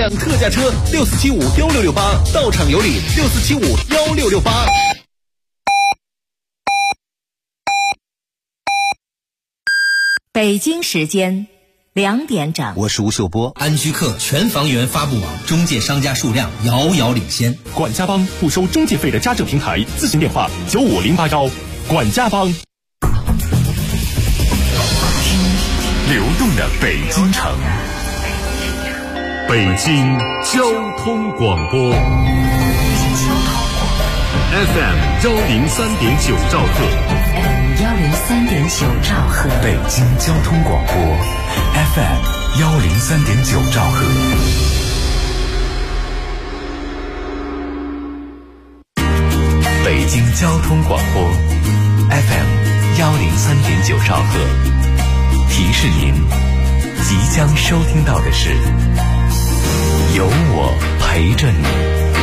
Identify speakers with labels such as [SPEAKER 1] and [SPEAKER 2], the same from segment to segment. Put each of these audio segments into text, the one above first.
[SPEAKER 1] 辆特价车，64751668，到场有礼，64751668。
[SPEAKER 2] 北京时间2点整，
[SPEAKER 3] 我是吴秀波。
[SPEAKER 4] 安居客全房源发布网中介商家数量遥遥领先。
[SPEAKER 5] 管家帮不收中介费的家政平台，咨询电话95081。管家帮。
[SPEAKER 6] 流动的北京城，北京交通广播 FM 103.9兆赫
[SPEAKER 2] 103.9兆赫，
[SPEAKER 6] 北京交通广播 FM 103.9兆赫。北京交通广播 FM 103.9兆赫。提示您，即将收听到的是有我陪着你。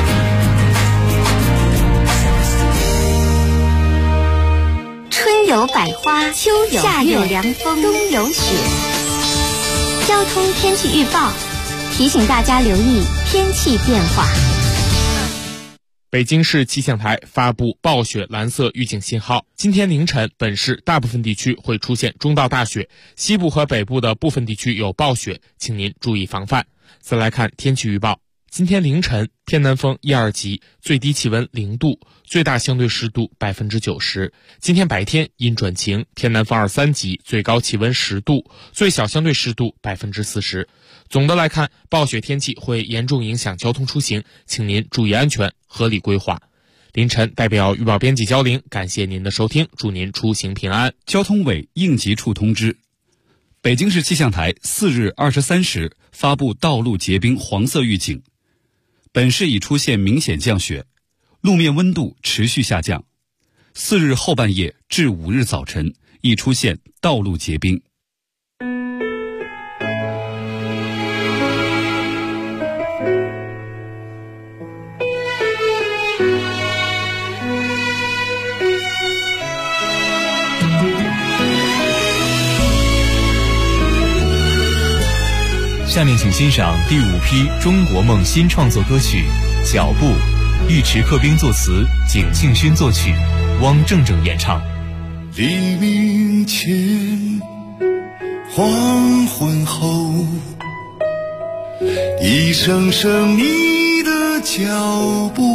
[SPEAKER 7] 春有百花，秋有夏有凉风，冬有雪。交通天气预报提醒大家留意天气变化。
[SPEAKER 8] 北京市气象台发布暴雪蓝色预警信号，今天凌晨本市大部分地区会出现中到大雪，西部和北部的部分地区有暴雪，请您注意防范。再来看天气预报，今天凌晨偏南风1、2级，最低气温0度，最大相对湿度90%。今天白天阴转晴，偏南风2、3级，最高气温10度，最小相对湿度40%。总的来看，暴雪天气会严重影响交通出行，请您注意安全，合理规划。凌晨代表预报编辑焦玲，感谢您的收听，祝您出行平安。
[SPEAKER 9] 交通委应急处通知，北京市气象台4日23时发布道路结冰黄色预警，本市已出现明显降雪，路面温度持续下降。4日后半夜至5日早晨已出现道路结冰。
[SPEAKER 6] 下面请欣赏第5批中国梦新创作歌曲《脚步》，尉迟克兵作词，景庆勋作曲，汪正正演唱。
[SPEAKER 10] 黎明前，黄昏后，一声声你的脚步，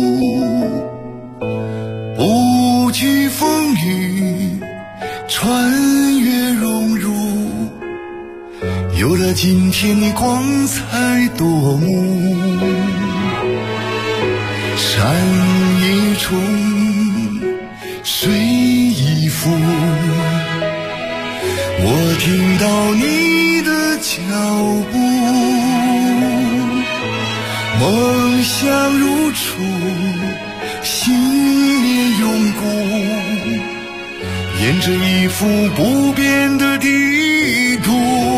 [SPEAKER 10] 不惧风雨，穿越荣辱，有了今天你光彩夺目。山一重，水一浮，我听到你的脚步，梦想如初，信念永固，沿着一幅不变的地图。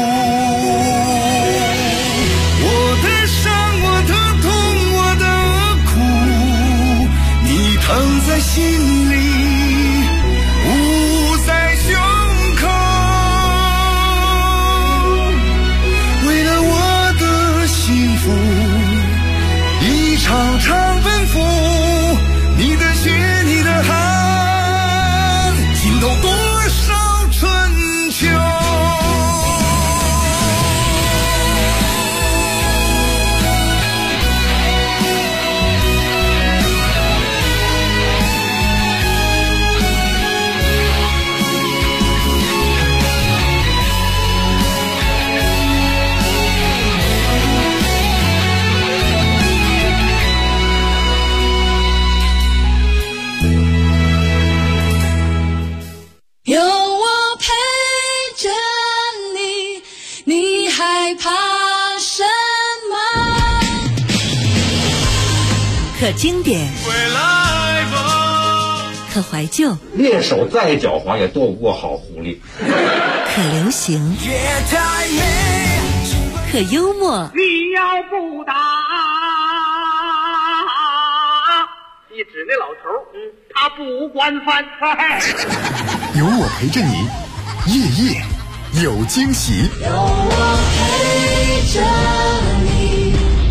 [SPEAKER 10] 我的伤，我的痛，我的苦，你疼在心里，捂在胸口。为了我的幸福，一场场奔赴，你的血，你的汗，浸透多少春秋。
[SPEAKER 11] 有我陪着你，你害怕什么？
[SPEAKER 2] 可经典，可怀旧，
[SPEAKER 12] 猎手再狡猾也斗不过好狐狸。
[SPEAKER 2] 可流行，可幽默。
[SPEAKER 13] 你要不打，一指那老头，他不管饭菜。
[SPEAKER 6] 有我陪着你，夜夜有惊喜。
[SPEAKER 11] 有我陪着你。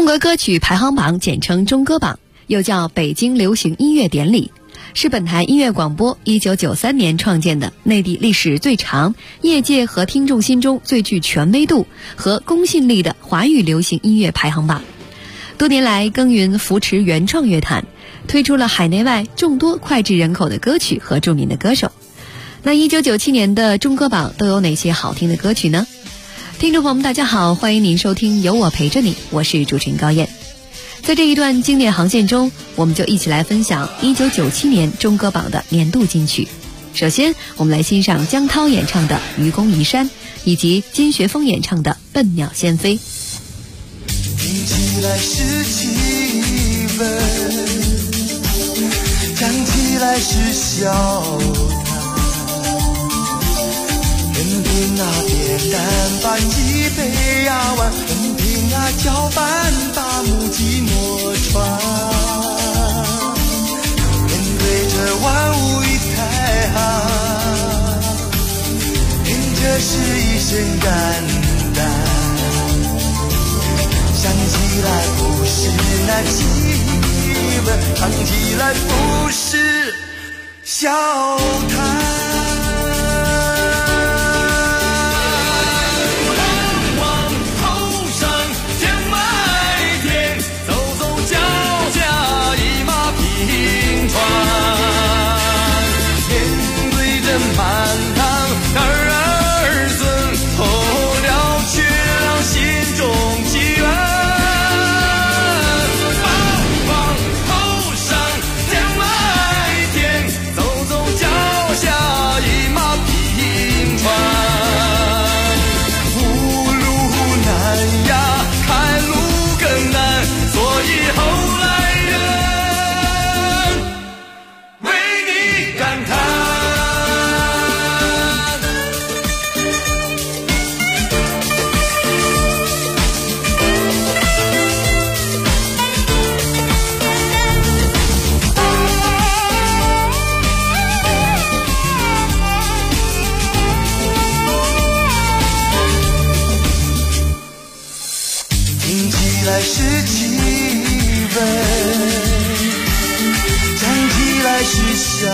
[SPEAKER 3] 国歌曲排行榜简称中歌榜，又叫北京流行音乐典礼，是本台音乐广播1993年创建的内地历史最长、业界和听众心中最具权威度和公信力的华语流行音乐排行榜。多年来耕耘扶持原创乐坛，推出了海内外众多脍炙人口的歌曲和著名的歌手。那1997年的中歌榜都有哪些好听的歌曲呢？听众朋友们大家好，欢迎您收听有我陪着你，我是主持人高燕。在这一段经典航线中，我们就一起来分享1997年中歌榜的年度金曲。首先我们来欣赏江涛演唱的《愚公移山》，以及金学峰演唱的《笨鸟先飞》。
[SPEAKER 10] 听起来是气氛，讲起来是笑谈，任凭那扁担把脊背压弯，任凭那脚板把木屐磨穿，面对着万物一太行，这是一身肝胆，想起来不是那气氛，唱起来不是笑谈。是气氛，讲起来是笑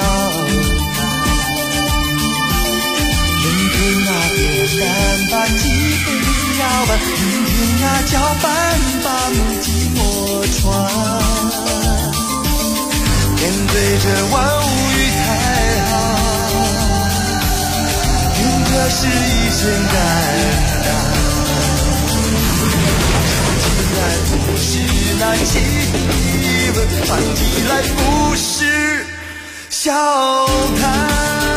[SPEAKER 10] 谈，任凭那扁担把脊背压弯，任凭那脚板把木屐磨穿，面对着万物与太行，愿这是一身肝胆，不是那气氛，唱起来不是笑谈。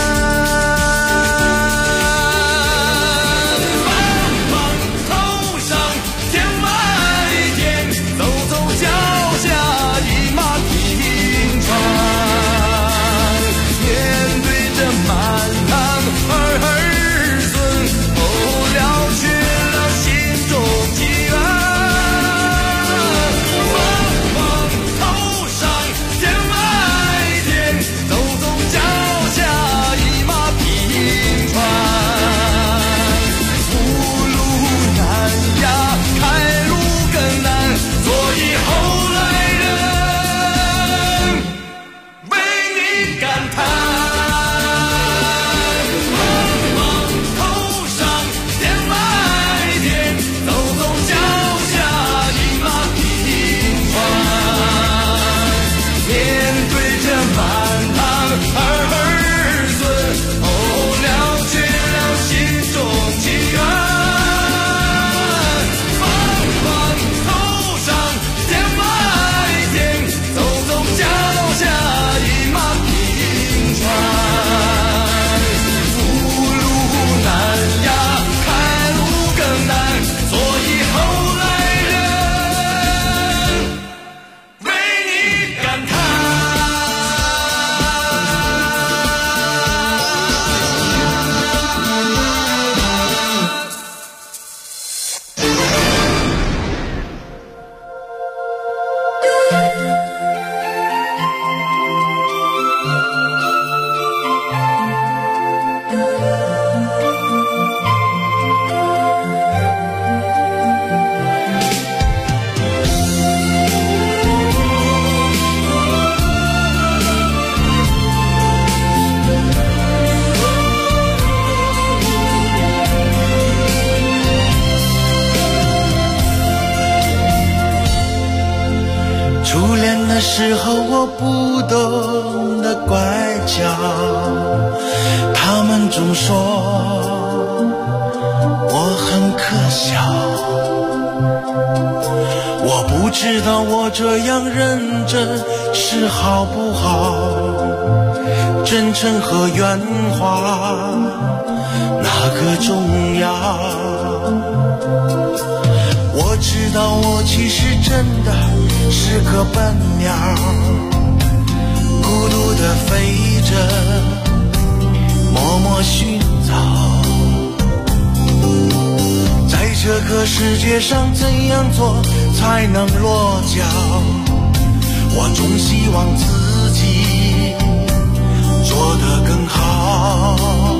[SPEAKER 14] 脚下
[SPEAKER 10] 时候我不懂得乖巧，他们总说我很可笑。我不知道我这样认真是好不好，真诚和圆滑哪个重要？我知道我其实真的是个笨鸟，孤独地飞着，默默寻找。在这个世界上怎样做才能落脚？我总希望自己做得更好。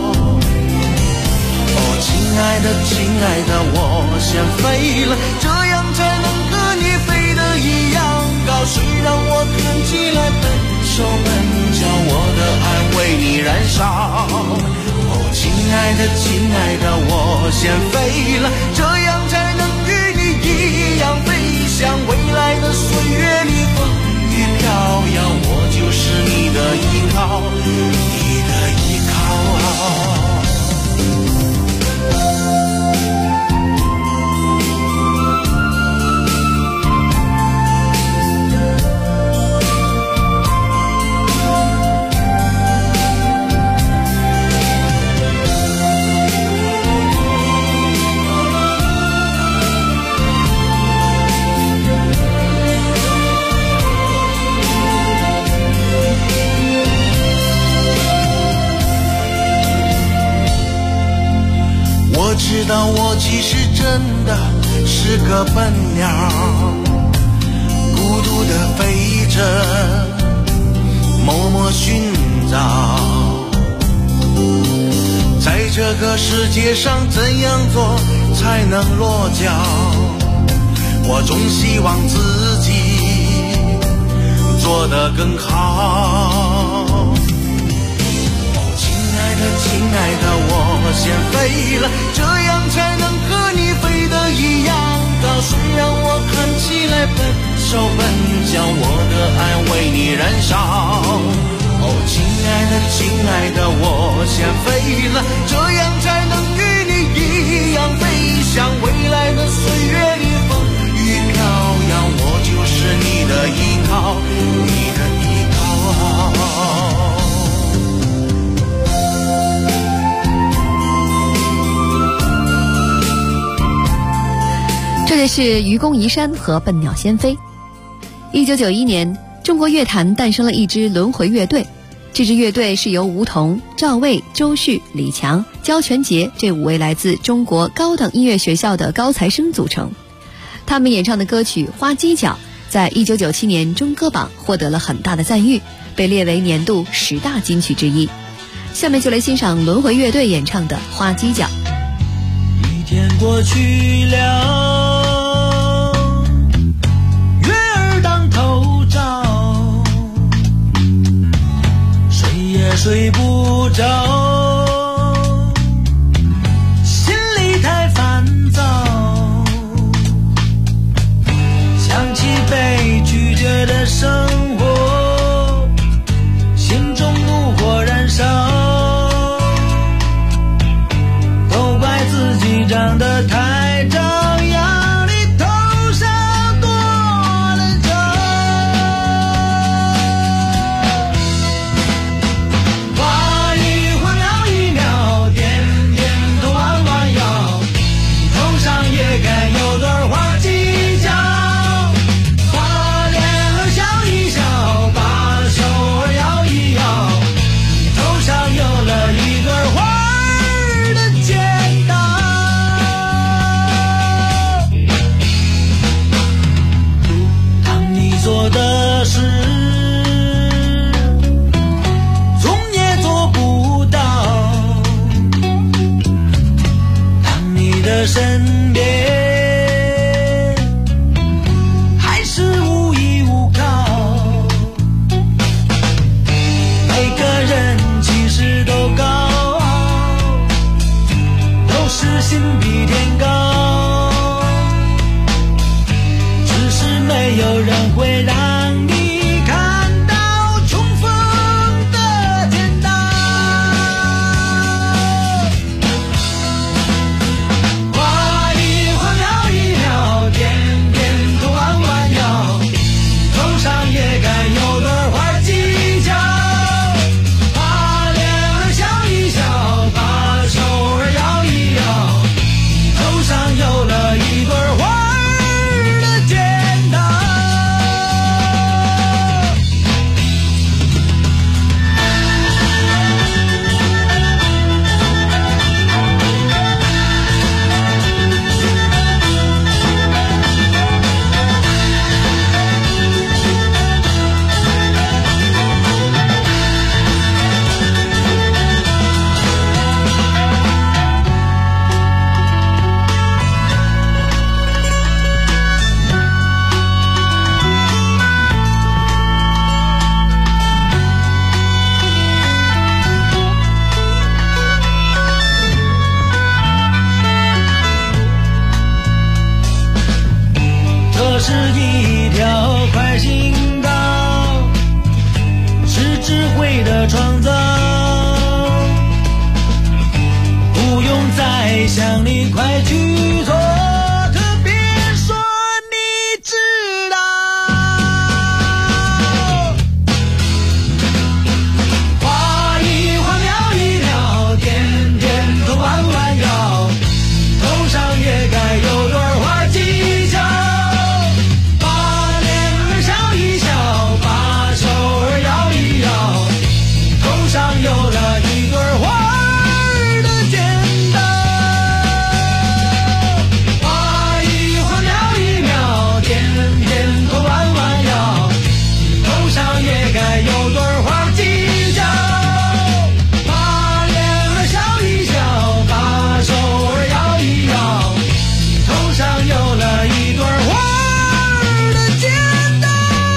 [SPEAKER 10] 亲爱的亲爱的，我先飞了，这样才能和你飞得一样高。虽然我看起来笨手笨脚，我的爱为你燃烧。亲爱的亲爱的，我先飞了，这样才能与你一样飞翔。未来的岁月里风雨飘摇，我就是你的依靠，你的依靠。我知道我其实真的是个笨鸟，孤独地飞着，默默寻找。在这个世界上怎样做才能落脚？我总希望自己做得更好。亲爱的，我先飞了，这样才能和你飞得一样高。虽然我看起来笨手笨脚，我的爱为你燃烧。亲爱的，我先飞了，这样才能与你一样飞翔。未来的岁月里风雨飘摇，我就是你的依靠，你的依靠。
[SPEAKER 3] 这里是愚公移山和笨鸟先飞。1991年，中国乐坛诞生了一支轮回乐队。这支乐队是由吴彤、赵卫、周旭、李强、焦全杰这5位来自中国高等音乐学校的高材生组成。他们演唱的歌曲《花犄角》在1997年中歌榜获得了很大的赞誉，被列为年度10大金曲之一。下面就来欣赏轮回乐队演唱的《花犄角》。
[SPEAKER 10] 一天过去了，月儿当头照，睡也睡不着，心里太烦躁，想起被拒绝的生活，心中怒火燃烧，都怪自己长得太张扬，你头上多了皱。花一花鸟一鸟，点点头弯弯腰，你头上也该有朵花犄角。把脸儿笑一笑，把手儿摇一摇，你头上有了一朵花儿的剪刀。做的事总也做不到，当你的身边还是无依无靠，每个人其实都高傲，都是心比天高，只是没有人会让你看
[SPEAKER 14] 是一条快行道，是智慧的创造，不用再想你快去做，可别说你知道。花一花鸟一鸟，天天都弯弯腰，头上也该有朵花犄角，把脸儿笑一笑，把手儿摇一摇，头上有了一朵花儿的剪刀。花一花鸟一鸟，天天都弯弯腰，头上也该有朵花犄角，把脸儿笑一笑，把手儿摇一摇，头上有了一朵花儿的剪刀。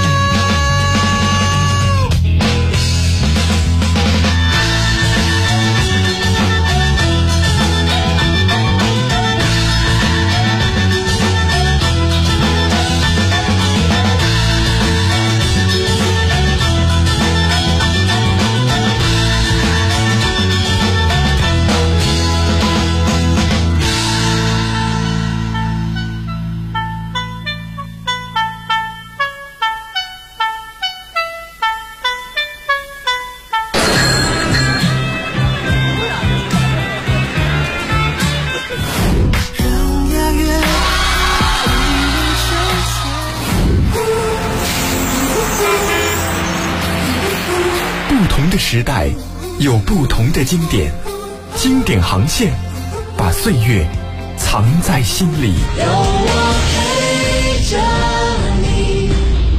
[SPEAKER 15] 不同的时代有不同的经典，经典航线把岁月藏在心里。
[SPEAKER 11] 有我陪着你。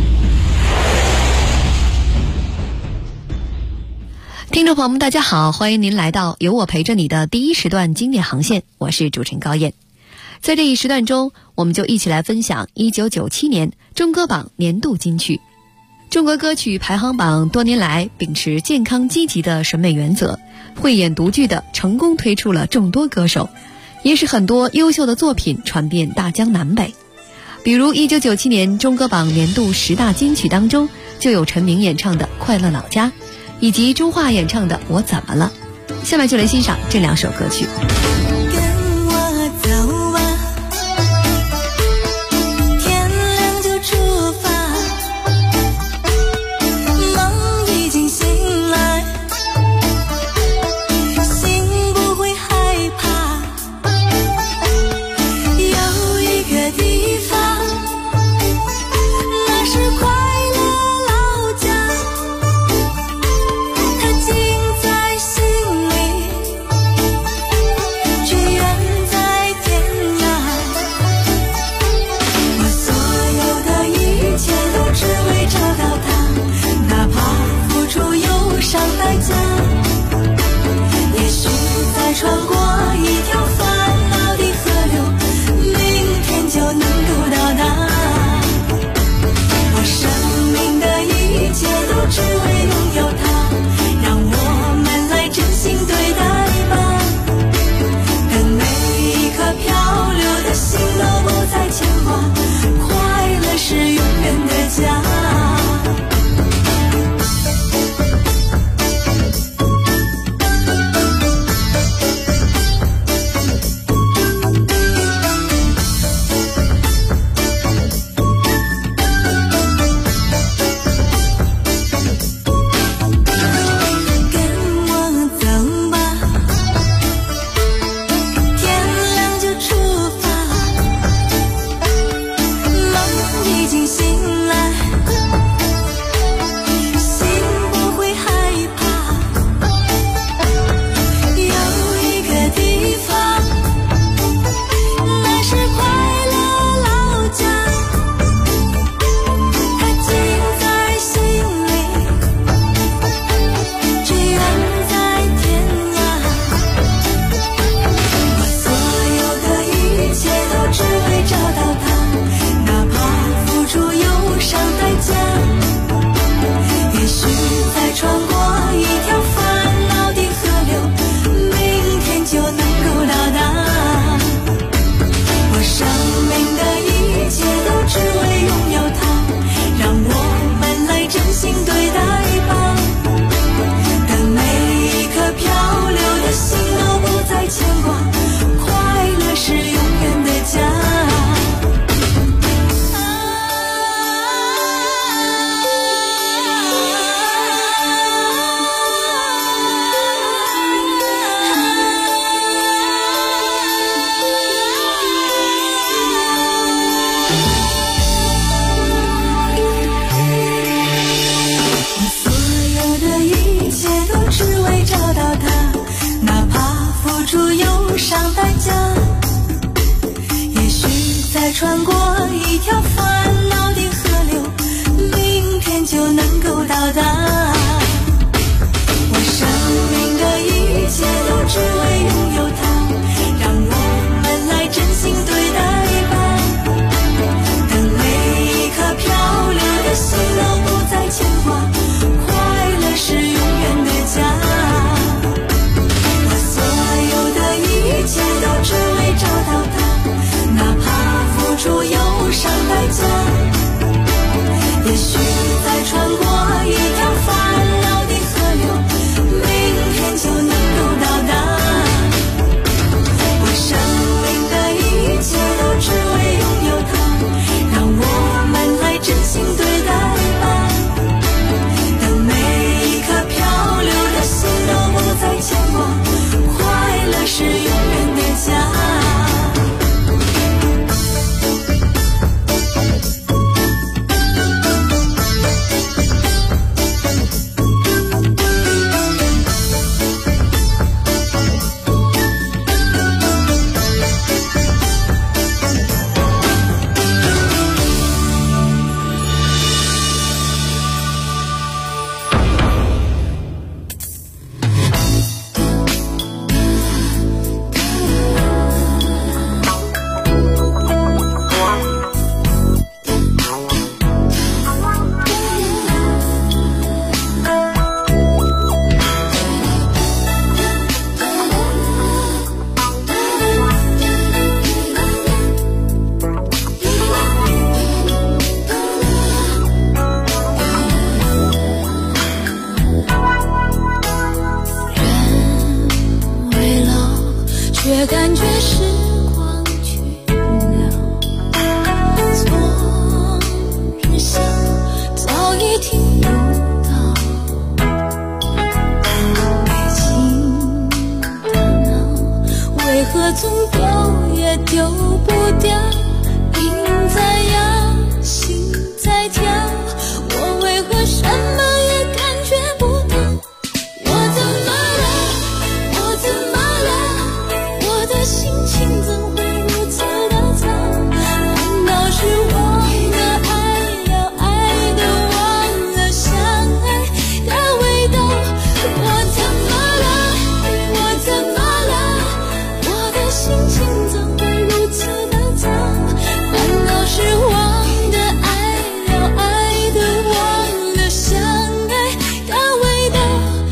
[SPEAKER 3] 听众朋友们大家好，欢迎您来到有我陪着你的第一时段经典航线，我是主持人高燕。在这一时段中，我们就一起来分享1997年中歌榜年度金曲。中国歌曲排行榜多年来秉持健康积极的审美原则，慧眼独具的成功推出了众多歌手，也使很多优秀的作品传遍大江南北。比如1997年中歌榜年度10大金曲当中，就有陈明演唱的《快乐老家》，以及钟华演唱的《我怎么了》。下面就来欣赏这两首歌曲。
[SPEAKER 16] 它近在心里。
[SPEAKER 11] 穿过一条烦恼的河流，明天就能够到达。我生命的一切都只为拥有它，让我们来真心对待吧。等每一颗漂流的心都不再牵挂，快乐是永远的家。我所有的一切都只为找到它，哪怕付出忧伤代价。也许再穿过一条烦恼的河流，明天就能够到达。我生命的一切都只为拥有它，让我们来真心对待吧。等每一颗漂流的心都不再牵挂，快乐是永远的家。却感觉时光去了，昨日想早已听不到，北京的闹为何总丢也丢不掉，心在摇，心在跳，我为何什么也感觉不到？我怎么了？我怎么了？我的心情怎会如此的糟？难道是我的爱要爱的忘了相爱的味道？我怎么了？我怎么了？我的心情怎会如此的糟？难道是我的爱要爱的忘了相爱的味道？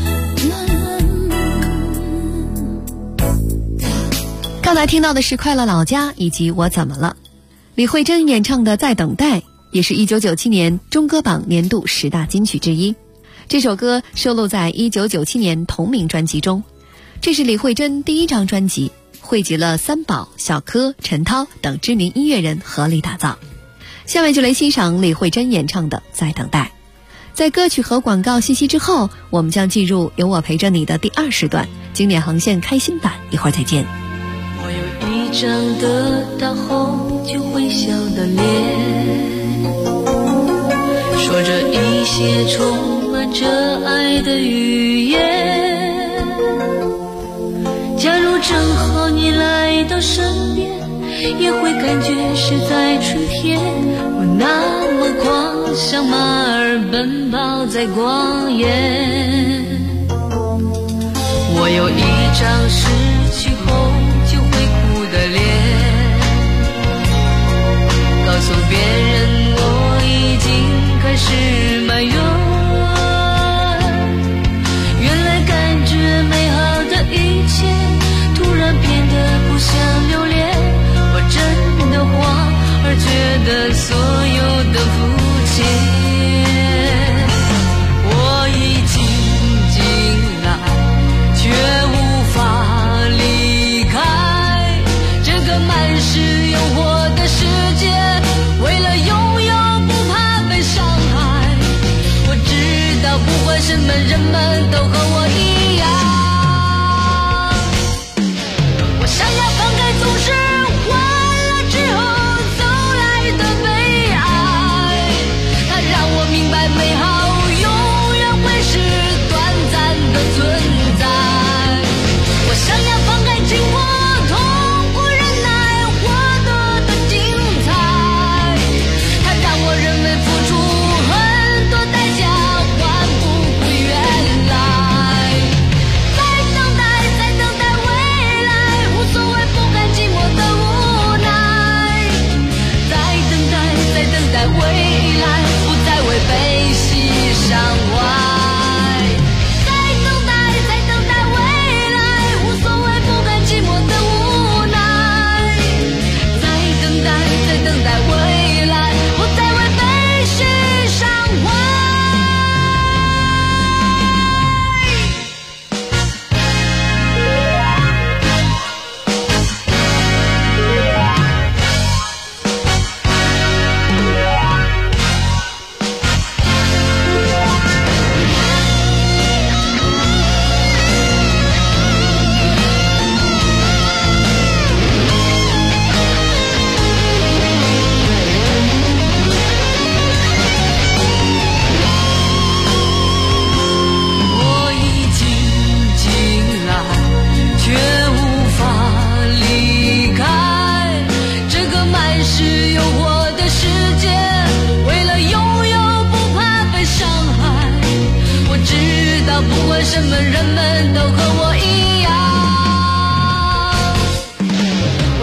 [SPEAKER 3] 刚才听到的是《快乐老家》以及《我怎么了》，李慧珍演唱的《在等待》也是1997年中歌榜年度10大金曲之一。这首歌收录在1997年同名专辑中，这是李慧珍第一张专辑，汇集了三宝、小柯、陈涛等知名音乐人合力打造。下面就来欣赏李慧珍演唱的《在等待》。在歌曲和广告信息之后，我们将进入有我陪着你的第2时段经典航线开心版，一会儿再见。
[SPEAKER 11] 我有一张得到后就会笑的脸，说着一些充满着爱的语言。假如正好你来到身边，也会感觉是在春天。我那么狂，像马儿奔跑在光野。我有一张失去后就会哭的脸，告诉别人我已经开始埋怨。原来感觉美好的一切突然变得不像留恋，我真的慌，而觉得所有的肤浅。我已经进来，却无法离开这个满是诱惑的世界。为了拥有不怕被伤害，我知道不管什么人们都和我一样。我想要放开总是完了之后走来的悲哀，它让我明白美好永远会是短暂的存在。我想要放开经过痛苦忍耐，活得的精彩，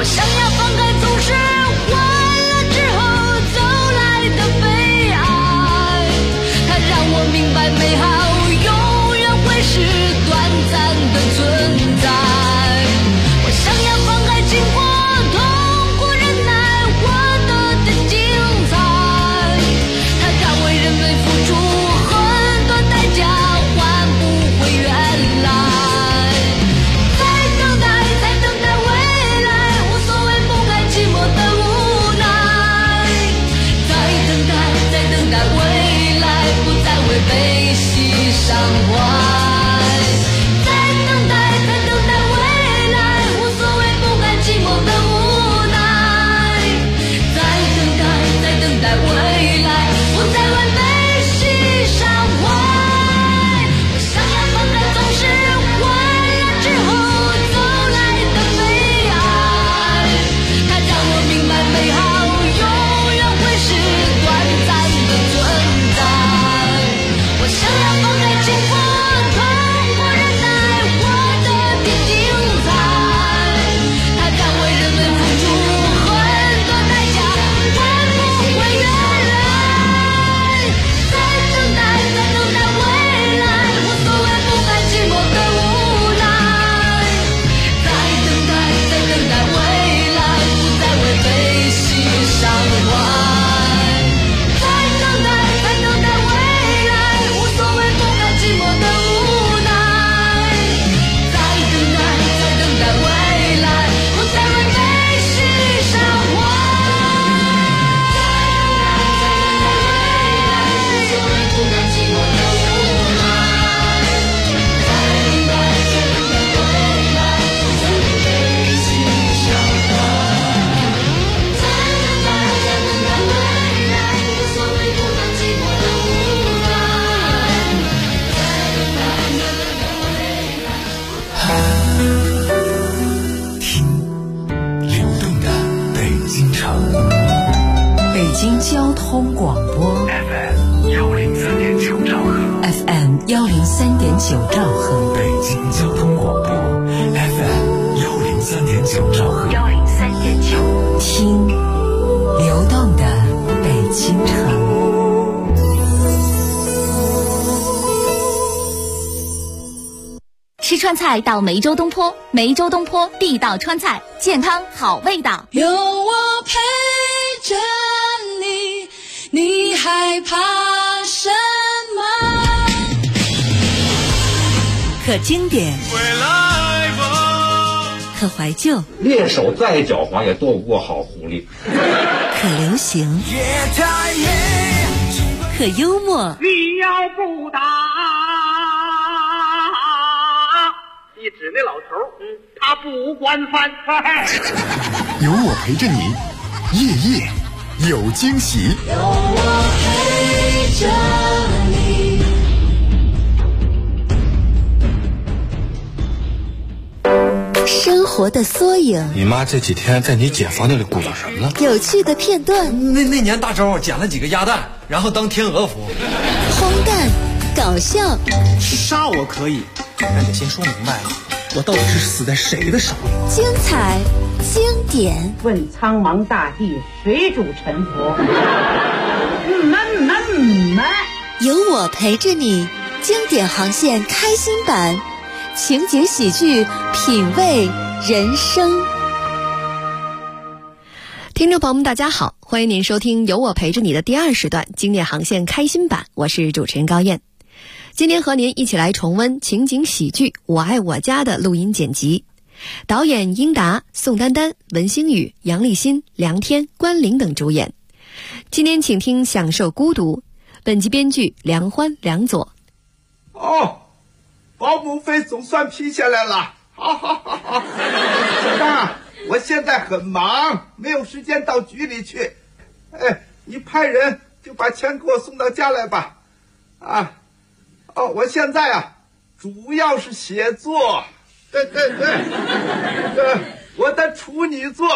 [SPEAKER 11] 想要放开，总是换了之后走来的悲哀。它让我明白，美好永远会是短暂的存在。我想要放开，经过痛苦忍耐，活得的精彩。它让为人类付出很多代价，换不回原来。在等待，在等待未来，无所谓不甘寂寞的无奈。在等待，在等待未来，不再为悲喜伤怀。在等待，在等待未来，无所谓不甘寂寞的无奈。在等待，在等待未来，不再为悲喜伤怀。我想要放开，总是换了之后走来的悲哀。它让我明白，美好永远会是短暂的存在。我想要放开，经过痛苦忍耐，活得的精彩。它让为人们付出很多代价，换不回原来。在等待，在等待未来，无所谓不甘寂寞的无奈。在等待，在等待未来，不再为悲喜伤怀。在等待，在等待未来，无所谓不甘寂寞的无奈。在等待，在等待未来，不再为悲喜伤怀。在等待，在等待未来，无所谓不甘寂寞的无奈。在等待，在等待未来，不再为悲喜伤怀。在等待，在等待未来，无所谓不甘寂寞的无奈。在等待，在等待未来。
[SPEAKER 15] 听流动的北京城
[SPEAKER 2] 北京交通广播
[SPEAKER 15] FM 103.9兆赫，
[SPEAKER 2] FM 103.9兆赫，
[SPEAKER 15] 北京交通广播 FM 103.9兆赫，
[SPEAKER 2] 103.9，听流动的北京城。
[SPEAKER 7] 吃川菜到梅州东坡，梅州东坡地道川菜，健康好味道。
[SPEAKER 11] 有我陪着你，你害怕什么？
[SPEAKER 2] 可经典，可怀旧，
[SPEAKER 12] 猎手再狡猾也斗不过好狐狸。
[SPEAKER 2] 可流行，可幽默。
[SPEAKER 13] 你要不打，一指那老头，他不管饭。
[SPEAKER 15] 有我陪着你，夜夜有惊喜。
[SPEAKER 11] 有我陪着你。
[SPEAKER 7] 生活的缩影，
[SPEAKER 16] 你妈这几天在你姐房那里鼓捣什么呢？
[SPEAKER 7] 有趣的片段，
[SPEAKER 17] 那年大周捡了几个鸭蛋，然后当天鹅服。
[SPEAKER 7] 荒诞搞笑，
[SPEAKER 18] 杀我可以，但得先说明白了，我到底是死在谁的手里？
[SPEAKER 7] 精彩经典。
[SPEAKER 19] 问苍茫大地，谁主沉浮？
[SPEAKER 7] 有我陪着你，经典航线开心版，情景喜剧，品味人生。
[SPEAKER 3] 听众朋友们大家好，欢迎您收听有我陪着你的第2时段经典航线开心版，我是主持人高燕。今天和您一起来重温情景喜剧《我爱我家》的录音剪辑，导演英达、宋丹丹、文星宇、杨立新、梁天、关凌等主演。今天请听《享受孤独》，本集编剧梁欢、梁左。
[SPEAKER 20] 哦，保姆费总算批下来了，好。小张，我现在很忙，没有时间到局里去。哎，你派人就把钱给我送到家来吧。我现在主要是写作，对，我的处女作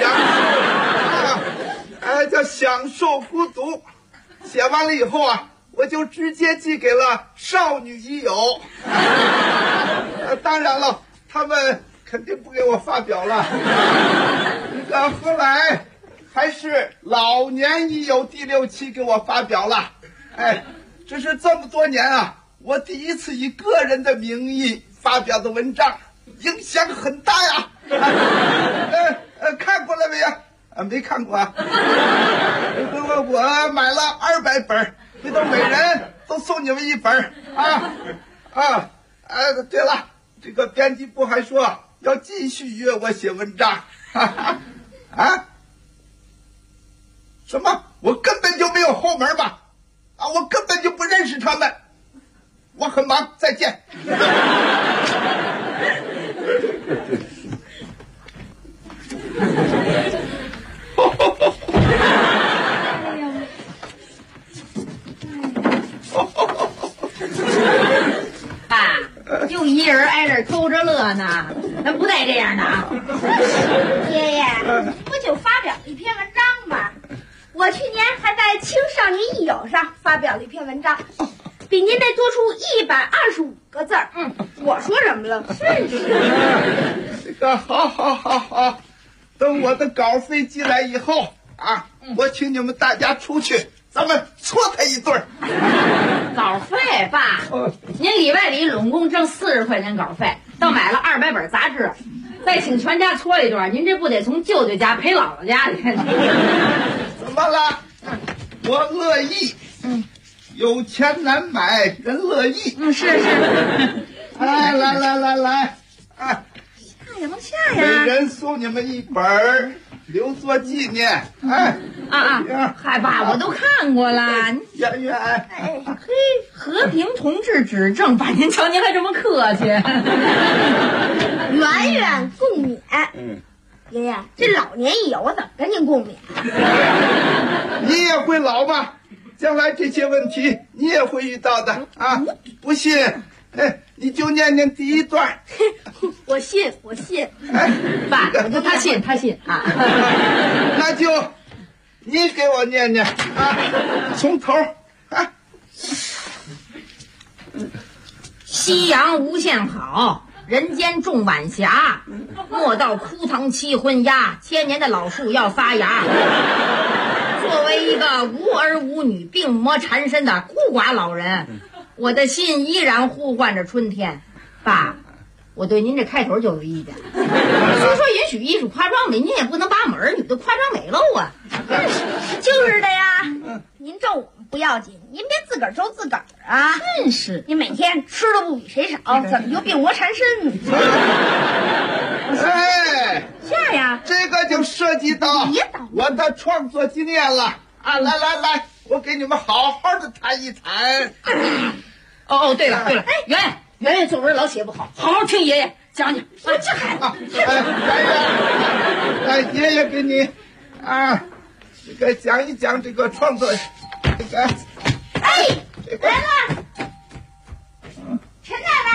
[SPEAKER 20] 叫享受孤独，写完了以后我就直接寄给了少女一友。当然了，他们肯定不给我发表了。 后来还是老年已有第6期给我发表了。哎，这是这么多年啊，我第一次以个人的名义发表的文章，影响很大呀。看过了没有？没看过啊。我买了200本，回头每人都送你们1本对了，这个编辑部还说要继续约我写文章。什么？我根本就没有后门吧？我根本就不认识他们。我很忙，再见。
[SPEAKER 21] 就一人挨这偷着乐呢，咱不带这样的啊！
[SPEAKER 7] 爷爷，不就发表了一篇文章吗？我去年还在《青少年益友》上发表了一篇文章，比您这多出125个字儿。我说什么了？是
[SPEAKER 20] 这个好，等我的稿费寄来以后啊，我请你们大家出去，咱们搓他一顿。
[SPEAKER 21] 稿费，爸，您里外里拢共挣40块钱稿费，倒买了200本杂志，再请全家搓一顿，您这不得从舅舅家陪姥姥家去？
[SPEAKER 20] 怎么了？我乐意。有钱难买人乐意。
[SPEAKER 21] 是。
[SPEAKER 20] 来，
[SPEAKER 21] 下呀，
[SPEAKER 20] 每人送你们1本，留作纪念。
[SPEAKER 21] 嗨，爸，我都看过了。
[SPEAKER 20] 圆圆，
[SPEAKER 21] 和平同志指正，爸，您瞧，您还这么客气。
[SPEAKER 7] 圆圆共勉。爷爷，这老年益友我怎么跟您共勉？
[SPEAKER 20] 你也会老吧？将来这些问题你也会遇到的啊！不信，你就念念第1段。
[SPEAKER 7] 我信。
[SPEAKER 21] 爸，他信啊。
[SPEAKER 20] 那就你给我念念啊，从头啊。
[SPEAKER 21] 夕阳无限好，人间重晚霞。莫道枯藤期昏鸦，千年的老树要发芽。作为一个无儿无女、病魔缠身的孤寡老人，我的心依然呼唤着春天。爸，我对您这开头就有意见。虽说允许艺术夸张美，您也不能把我们儿女都夸张美喽啊！
[SPEAKER 7] 就是的呀，您咒我们不要紧，您别自个儿咒自个儿啊！
[SPEAKER 21] 真是，
[SPEAKER 7] 您每天吃的不比谁少，怎么就病魔缠身呢？下呀，
[SPEAKER 20] 这个就涉及到我的创作经验了啊！来，我给你们好好的谈一谈。
[SPEAKER 21] 对了，圆圆作文老写不好，好好听爷爷讲讲。这孩子，
[SPEAKER 20] 爷爷给你这个讲一讲这个创作，这个
[SPEAKER 7] 来了，陈奶奶，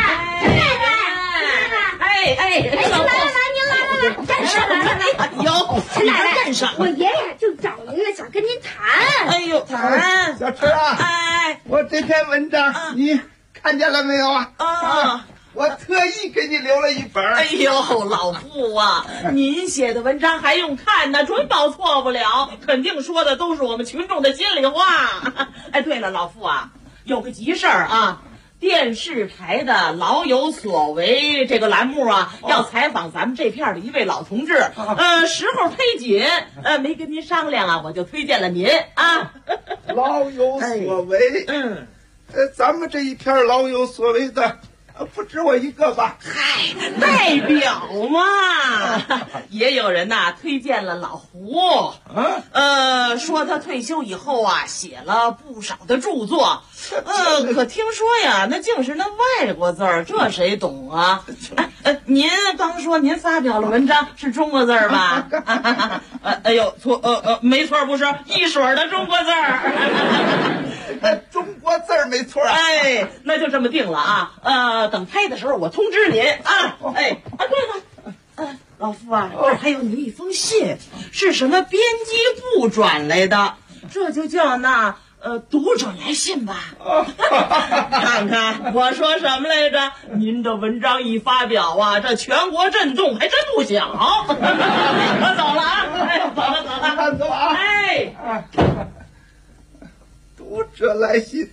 [SPEAKER 7] 您来了，干什么呢？陈奶奶，我爷爷就找您了，想跟您谈。
[SPEAKER 20] 小陈啊，我这篇文章你看见了没有啊？我特意给你留了1本。
[SPEAKER 22] 老傅啊，您写的文章还用看呢，准保错不了，肯定说的都是我们群众的心里话。对了，老傅啊，有个急事儿啊，电视台的老有所为这个栏目啊，要采访咱们这片的一位老同志，时候忒紧，没跟您商量啊，我就推荐了您啊。
[SPEAKER 20] 老有所为，咱们这一片老有所为的。不止我一个吧？
[SPEAKER 22] 嗨，代表嘛，也有人呐推荐了老胡，说他退休以后啊写了不少的著作，可听说呀那竟是那外国字儿，这谁懂啊？您刚说您发表了文章是中国字儿吧？错，没错，不是一水的中国字儿。
[SPEAKER 20] 中国字儿没错。
[SPEAKER 22] 那就这么定了啊。等拍的时候我通知您啊。对了，老傅啊，这还有您一封信，是什么编辑部转来的，这就叫那读者来信吧。看看我说什么来着？您的文章一发表啊，这全国震动还真不小。我走了啊。
[SPEAKER 20] 读者来信。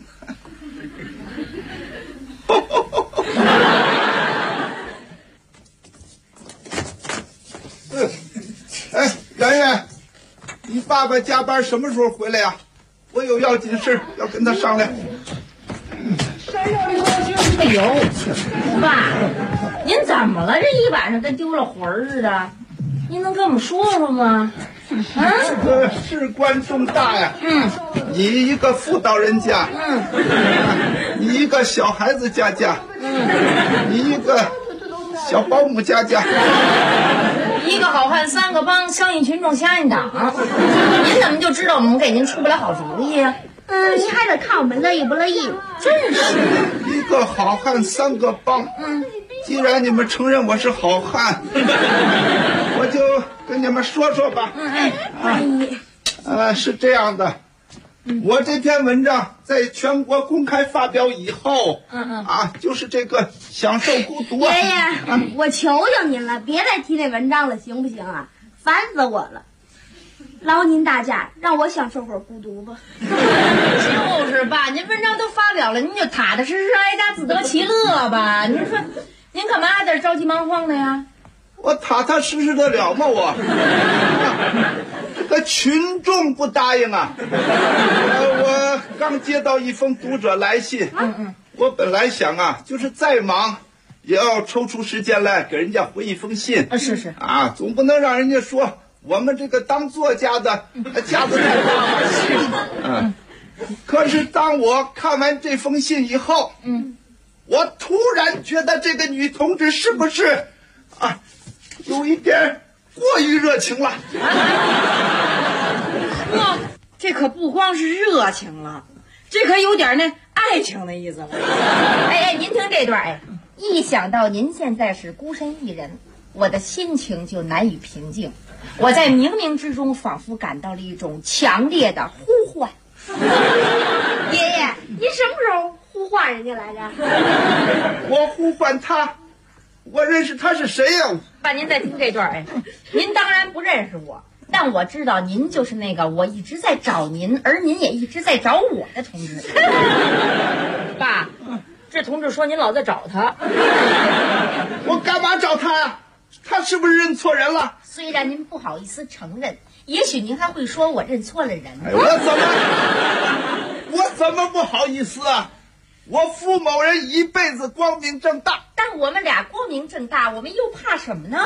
[SPEAKER 20] 哎，圆圆，你爸爸加班什么时候回来呀？我有要紧事要跟他商量。
[SPEAKER 21] 哎呦，爸，您怎么了？这一晚上跟丢了魂儿似的，您能跟我们说说吗？啊，
[SPEAKER 20] 这个事关重大呀。你一个妇道人家，你一个小孩子家家，你一个小保姆家家。
[SPEAKER 21] 一个好汉三个帮，乡议群众瞎一党。您怎么就知道我们给您出不了好主意啊？
[SPEAKER 7] 您还得看我们乐意不乐意。
[SPEAKER 21] 真是
[SPEAKER 20] 一个好汉三个帮。既然你们承认我是好汉，我就跟你们说说吧。是这样的，我这篇文章在全国公开发表以后，就是这个享受孤独啊。
[SPEAKER 7] 爷爷，我求求您了，别再提那文章了，行不行啊？烦死我了！劳您大驾，让我享受会儿孤独吧。
[SPEAKER 21] 就是吧，您文章都发表了，您就踏踏实实挨家自得其乐吧。您说，您干嘛在这着急忙慌的呀？
[SPEAKER 20] 我踏踏实实的了吗？我这个群众不答应啊！我刚接到一封读者来信，我本来想啊，就是再忙也要抽出时间来给人家回一封信。
[SPEAKER 21] 是
[SPEAKER 20] 总不能让人家说我们这个当作家的架子太大。可是当我看完这封信以后，我突然觉得这个女同志是不是有一点过于热情了？
[SPEAKER 21] 这可不光是热情了，这可有点那爱情的意思了。您听这段，一想到您现在是孤身一人，我的心情就难以平静。我在冥冥之中仿佛感到了一种强烈的呼唤。
[SPEAKER 7] 爷爷，您什么时候呼唤人家来着？
[SPEAKER 20] 我呼唤他，我认识他是谁呀？
[SPEAKER 21] 爸，您再听这段，您当然不认识我，但我知道您就是那个我一直在找您，而您也一直在找我的同志。爸，这同志说您老在找他。
[SPEAKER 20] 我干嘛找他呀？他是不是认错人了？
[SPEAKER 21] 虽然您不好意思承认，也许您还会说我认错了人。
[SPEAKER 20] 我怎么不好意思啊？我傅某人一辈子光明正大，
[SPEAKER 21] 但我们俩光明正大，我们又怕什么呢？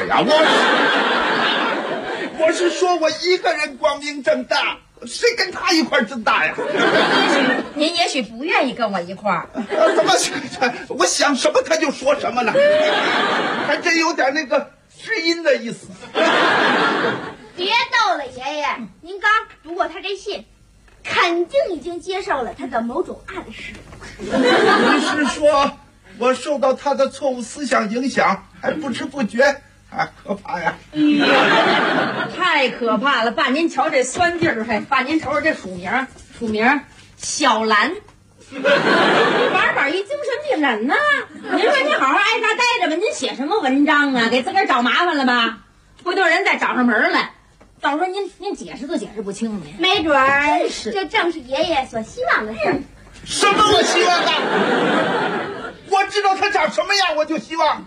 [SPEAKER 20] 我是说我一个人光明正大，谁跟他一块正大呀？
[SPEAKER 21] 您也许不愿意跟我一块儿。
[SPEAKER 20] 怎么？我想什么他就说什么呢？还真有点那个知音的意思。
[SPEAKER 7] 别逗了，爷爷，您刚读过他这信，肯定已经接受了他的某种暗示。
[SPEAKER 20] 你是说我受到他的错误思想影响，还不知不觉？可怕呀！
[SPEAKER 21] 太可怕了！爸，您瞧这酸劲儿，爸您瞅瞅这署名小兰，板一精神病人呢。您说您好好挨家待着吧，您写什么文章啊？给自个儿找麻烦了吧？回头人再找上门来，到时候您解释都解释不清呢。
[SPEAKER 7] 没准儿这正是爷爷所希望的事儿。
[SPEAKER 20] 什么我希望的？我知道他长什么样，我就希望。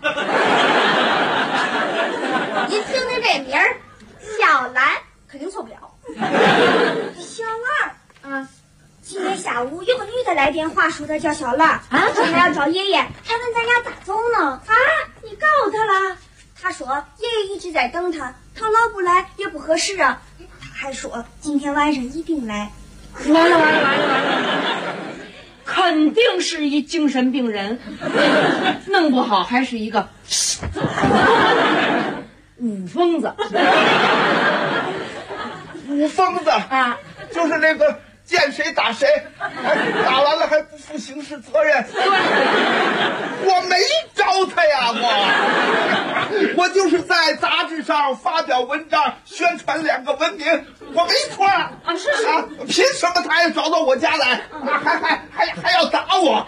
[SPEAKER 7] 您听听这名儿，小兰肯定错不了。小兰啊，今天下午有个女的来电话，说她叫小兰说她要找爷爷，还问咱俩咋走呢？你告诉她了？她说爷爷一直在等她，她老不来也不合适啊。她还说今天晚上一定来。
[SPEAKER 21] 完了！肯定是一精神病人，弄不好还是一个五疯子。
[SPEAKER 20] 五疯子
[SPEAKER 21] 啊，
[SPEAKER 20] 就是那个见谁打谁，打完了还不负刑事责任。我没招他呀，我就是在杂志上发表文章宣传两个文明，我没错啊。
[SPEAKER 21] 是
[SPEAKER 20] 凭什么他也找到我家来？还要打我？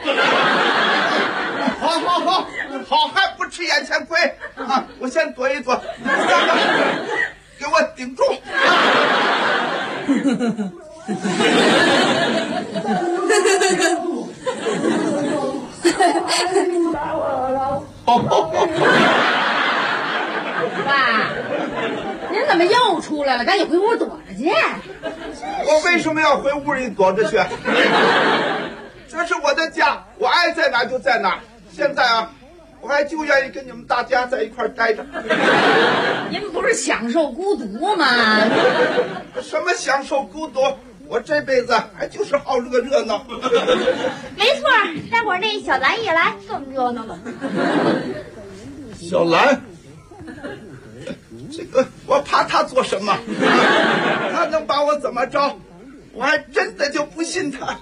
[SPEAKER 20] 好汉不吃眼前亏啊！我先躲一躲，给我顶住。
[SPEAKER 21] 爸，您怎么又出来了？赶紧回屋躲着去。
[SPEAKER 20] 我为什么要回屋里躲着去？这是我的家，我爱在哪就在哪。现在啊，我还就愿意跟你们大家在一块待着。
[SPEAKER 21] 您不是享受孤独吗？
[SPEAKER 20] 什么享受孤独？我这辈子还就是好热闹。
[SPEAKER 7] 没错，待会儿那小兰一来更热闹了。
[SPEAKER 20] 小兰，这个我怕她做什么？她能把我怎么着？我还真的就不信她。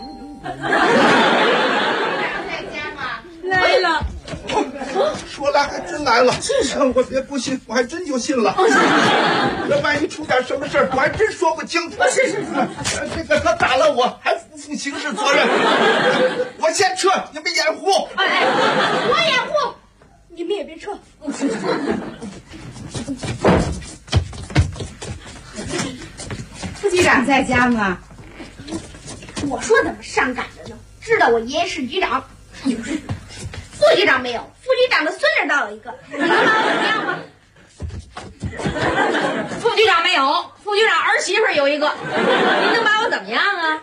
[SPEAKER 21] 来了。
[SPEAKER 20] 说来还真来了，是我别不信，我还真就信了。这万一出点什么事儿，我还真说不清楚。
[SPEAKER 21] 是，
[SPEAKER 20] 这个他打了我，还不负刑事责任。我先撤，你们掩护。
[SPEAKER 7] 我掩护，你们也别撤。
[SPEAKER 19] 副局长在家吗？
[SPEAKER 7] 我说怎么上赶着呢？知道我爷爷是局长，就是副局长没有，副局长的孙子倒有一个，你能把我怎么样吗？
[SPEAKER 21] 副局长没有，副局长儿媳妇有一个，您能把我怎么样啊？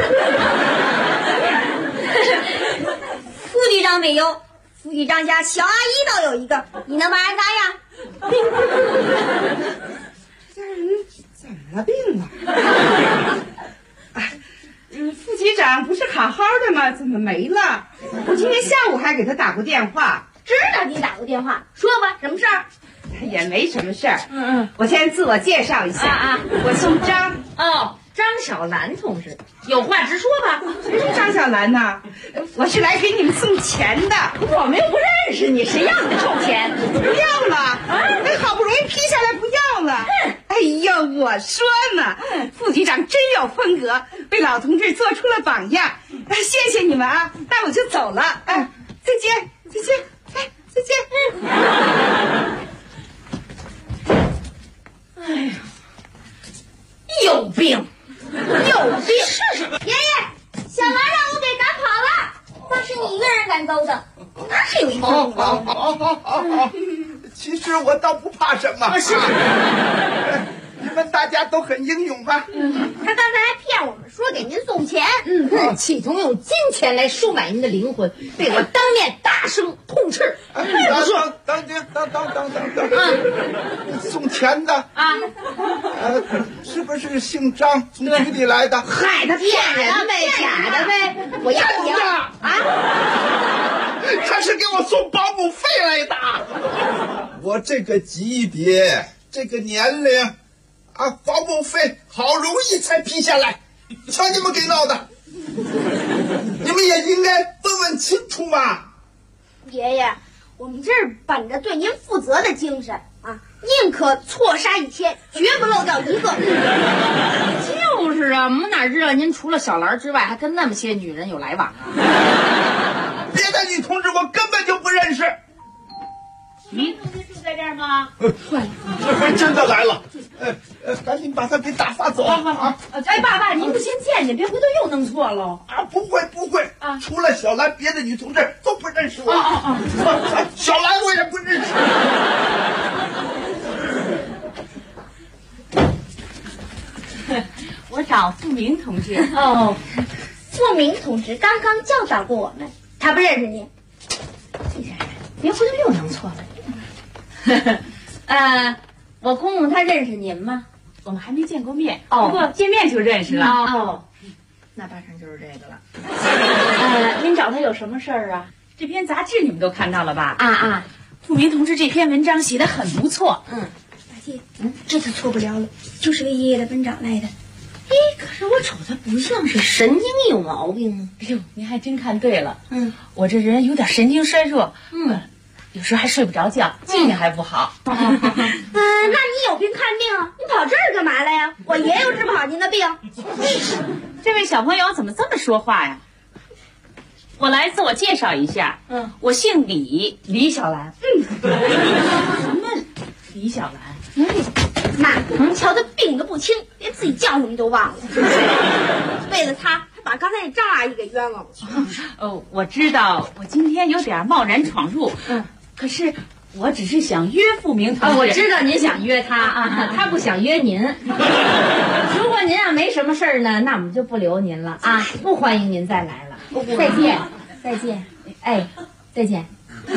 [SPEAKER 7] 副局长没有，副局长家小阿姨倒有一个，你能把俺咋样？
[SPEAKER 19] 这人怎么了病了？副局长不是好好的吗？怎么没了？我今天下午还给他打过电话。
[SPEAKER 7] 知道你打过电话，说吧，什么事儿？
[SPEAKER 19] 也没什么事儿。我先自我介绍一下我姓张。
[SPEAKER 21] 哦，张小兰同志，有话直说吧。
[SPEAKER 19] 谁是张小兰呢？我是来给你们送钱的。
[SPEAKER 21] 我们又不认识你，谁要你的臭钱？
[SPEAKER 19] 不要了，那好不容易批下来，不要了。哎呦，我说呢，副局长真有风格，为老同志做出了榜样。谢谢你们啊，那我就走了。再见，再见，再见。
[SPEAKER 21] 哎呀，有病！
[SPEAKER 7] 是爷爷，小兰让我给赶跑了，那是你一个人赶走的，那是有一条路。
[SPEAKER 20] 好。其实我倒不怕什么。
[SPEAKER 21] 是。
[SPEAKER 20] 你们大家都很英勇吧？
[SPEAKER 7] 他刚才还骗我们说给您送钱，
[SPEAKER 21] 企图用金钱来收买您的灵魂，被我当面大声痛斥。
[SPEAKER 20] 等，送钱的是不是姓张？从局里来的？
[SPEAKER 21] 嗨，他骗人呗，假的呗。我要你了
[SPEAKER 20] 他是给我送保姆费来的。我这个级别，这个年龄。保姆费好容易才批下来，瞧你们给闹的，你们也应该问问清楚嘛。
[SPEAKER 7] 爷爷，我们这是本着对您负责的精神啊，宁可错杀1000，绝不漏掉一个。
[SPEAKER 21] 就是啊，我们哪知道您除了小兰之外，还跟那么些女人有来往啊？
[SPEAKER 20] 别的女同志我根本就不认识。
[SPEAKER 22] 您同志住在这儿吗？
[SPEAKER 20] 坏了，这还真的来了。赶紧把他给打发走啊！
[SPEAKER 22] 哎，爸，您不先见见，别回头又弄错了。
[SPEAKER 20] 不会啊！除了小兰，别的女同志都不认识我。小兰我也不认识。
[SPEAKER 22] 我找付明同志。
[SPEAKER 7] 付明同志刚刚教导过我们，他不认识您。
[SPEAKER 21] 别回头又弄错了。我公公他认识您吗？
[SPEAKER 22] 我们还没见过面，不过见面就认识了。
[SPEAKER 21] 那八成就是这个了。
[SPEAKER 22] 您找他有什么事儿啊？这篇杂志你们都看到了吧？付明同志这篇文章写得很不错。
[SPEAKER 7] 大姐，这次错不了了，就是为爷爷的文章来的。
[SPEAKER 21] 可是我瞅他不像是神经有毛病。
[SPEAKER 22] 哎呦，您还真看对了。我这人有点神经衰弱。有时候还睡不着觉，记性还不好。
[SPEAKER 7] 那你有病看病啊？你跑这儿干嘛来呀？我爷又治不好您的病。
[SPEAKER 22] 这位小朋友怎么这么说话呀？我来自我介绍一下。我姓李，李小兰。什么李小兰？
[SPEAKER 7] 那瞧他病得不轻，连自自己叫什么都忘了。为了他，还把刚才那张阿姨给冤枉了。
[SPEAKER 22] 我知道我今天有点贸然闯入，可是我只是想约傅明同志。
[SPEAKER 21] 我知道您想约他啊，他不想约您。如果您要没什么事儿呢，那我们就不留您了啊，不欢迎您再来了。再见，再见，哎，再见。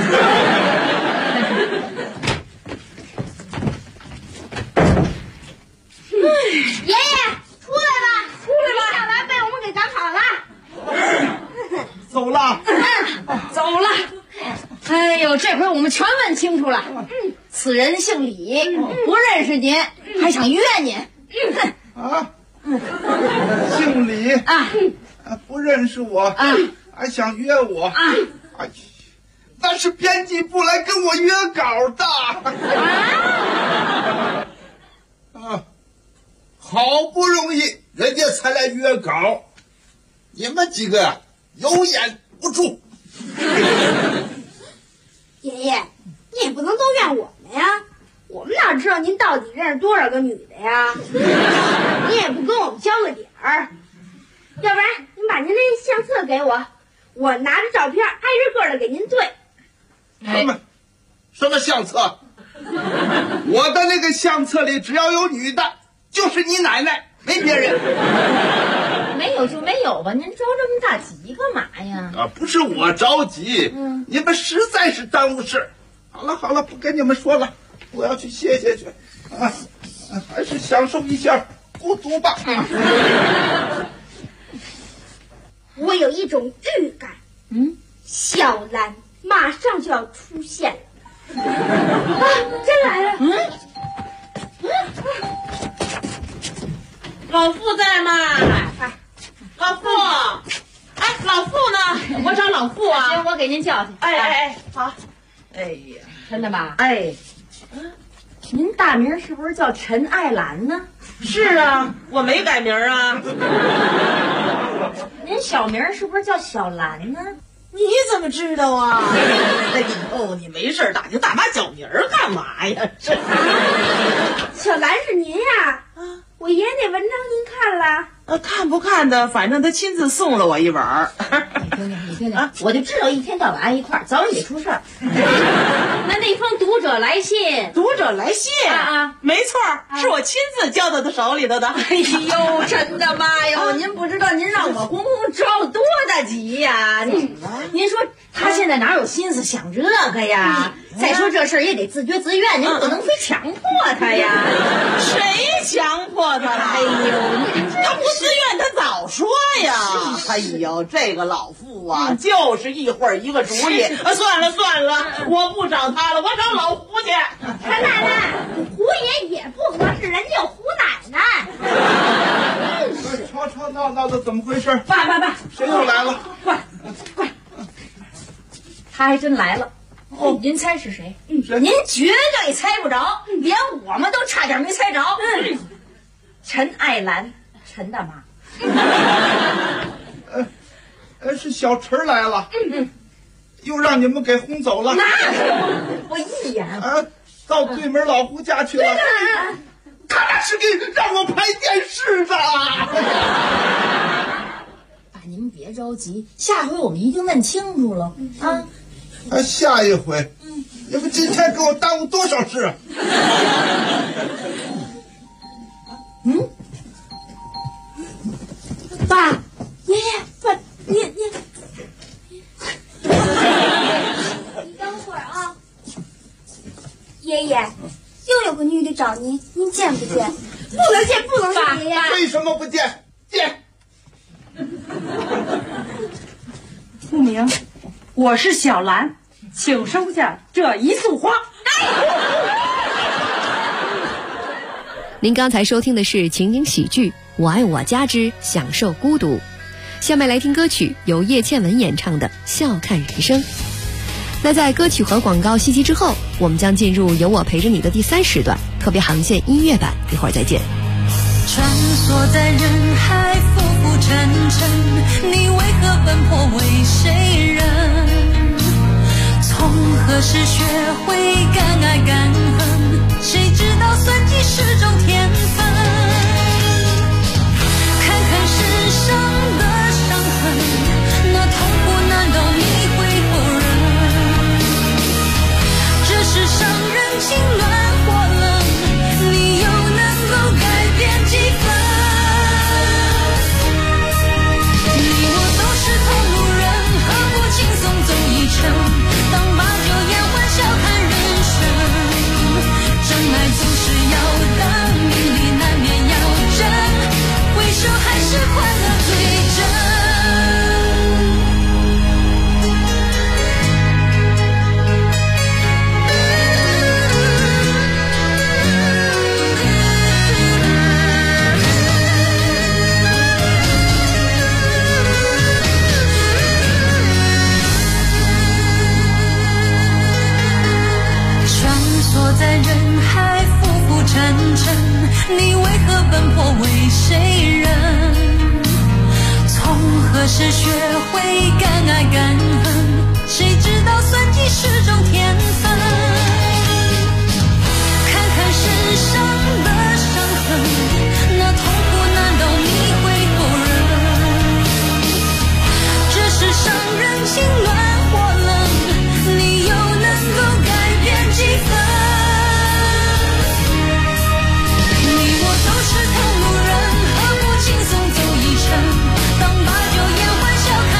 [SPEAKER 7] 爷爷，出来吧，小兰被我们给赶跑了。
[SPEAKER 20] 走了，
[SPEAKER 21] 走了。哎呦，这回我们全问清楚了。此人姓李，不认识您，还想约您。
[SPEAKER 20] 啊，姓李啊，不认识我啊，还想约我啊？哎，那是编辑部来跟我约稿的。啊，好不容易人家才来约稿，你们几个呀有眼不珠。
[SPEAKER 7] 爷爷，你也不能都怨我们呀，我们哪知道您到底认识多少个女的呀？你也不跟我们交个底儿，要不然您把您那相册给我，我拿着照片挨着个的给您对。
[SPEAKER 20] 什么相册？我的那个相册里只要有女的，就是你奶奶，没别人。
[SPEAKER 21] 没有就没有吧，您着这么大急干嘛呀？
[SPEAKER 20] 啊，不是我着急，你们实在是耽误事。好了，不跟你们说了，我要去歇歇去。啊，还是享受一下孤独吧。
[SPEAKER 7] 我有一种预感，小兰马上就要出现了。啊，真来了！
[SPEAKER 22] 老傅在吗？老傅，哎，老傅呢？我找老傅啊。
[SPEAKER 21] 行，我给您叫去。
[SPEAKER 22] 哎，好。哎呀，
[SPEAKER 21] 真的吧？
[SPEAKER 22] 哎，
[SPEAKER 21] 您大名是不是叫陈爱兰呢？
[SPEAKER 22] 是啊，我没改名啊。
[SPEAKER 21] 您小名是不是叫小兰呢？
[SPEAKER 22] 你怎么知道啊？哎呦，你没事打听大妈小名干嘛呀？这
[SPEAKER 7] 小兰是您呀？我爷爷那文章您看了？
[SPEAKER 22] 看不看的，反正他亲自送了我一本。
[SPEAKER 21] 你听听，我就知道一天到晚一块儿，早晚得出事儿。那封读者来信，
[SPEAKER 22] 没错，是我亲自交到他手里头的。
[SPEAKER 21] 哎呦，真的妈哟！您不知道您让我公公着多大急呀！您说他现在哪有心思想这个呀？再说这事儿也得自觉自愿，您不能非强迫他呀。
[SPEAKER 22] 谁强迫他了？
[SPEAKER 21] 哎呦，
[SPEAKER 22] 他不自愿，他早说呀！哎呦，这个老傅啊，就是一会儿一个主意。算了，我不找他了，我找老胡去。
[SPEAKER 7] 陈奶奶，胡爷也不合适，人家有胡奶奶。
[SPEAKER 20] 吵闹的怎么回事？
[SPEAKER 21] 爸，
[SPEAKER 20] 谁又来了？
[SPEAKER 21] 快！他还真来了。您猜是谁？您绝对猜不着，连我们都差点没猜着。陈爱兰，陈大妈。
[SPEAKER 20] 是小陈来了。又让你们给轰走了。
[SPEAKER 21] 那我一眼
[SPEAKER 20] 到对门老胡家去了。他那是给让我拍电视的。
[SPEAKER 21] 爸，您别着急，下回我们一定问清楚了啊。
[SPEAKER 20] 下一回，你们今天给我耽误多少事啊？
[SPEAKER 7] 爸，爷爷，你等会儿啊。爷爷，又有个女的找您，您见不见？不能见，爷爷。
[SPEAKER 20] 为什么不见？见。
[SPEAKER 19] 不明，我是小兰，请收下这一束花。
[SPEAKER 3] 您刚才收听的是情景喜剧《我爱我家之享受孤独》，下面来听歌曲，由叶倩文演唱的《笑看人生》。那在歌曲和广告信息之后，我们将进入有我陪着你的第3时段特别航线音乐版，一会儿再见。
[SPEAKER 11] 穿梭在人海，浮浮沉沉，你为何奔波为谁人？从何时学会敢爱敢恨？谁知道算计是种天分？ 为谁人？从何时学会敢爱敢恨？谁知道算计是种天分？看看身上的伤痕，那痛苦难道你会否认？这世上人情暖或冷，你又能够改变几分？你我都是同路人，何不轻松走一程？当把酒言欢笑看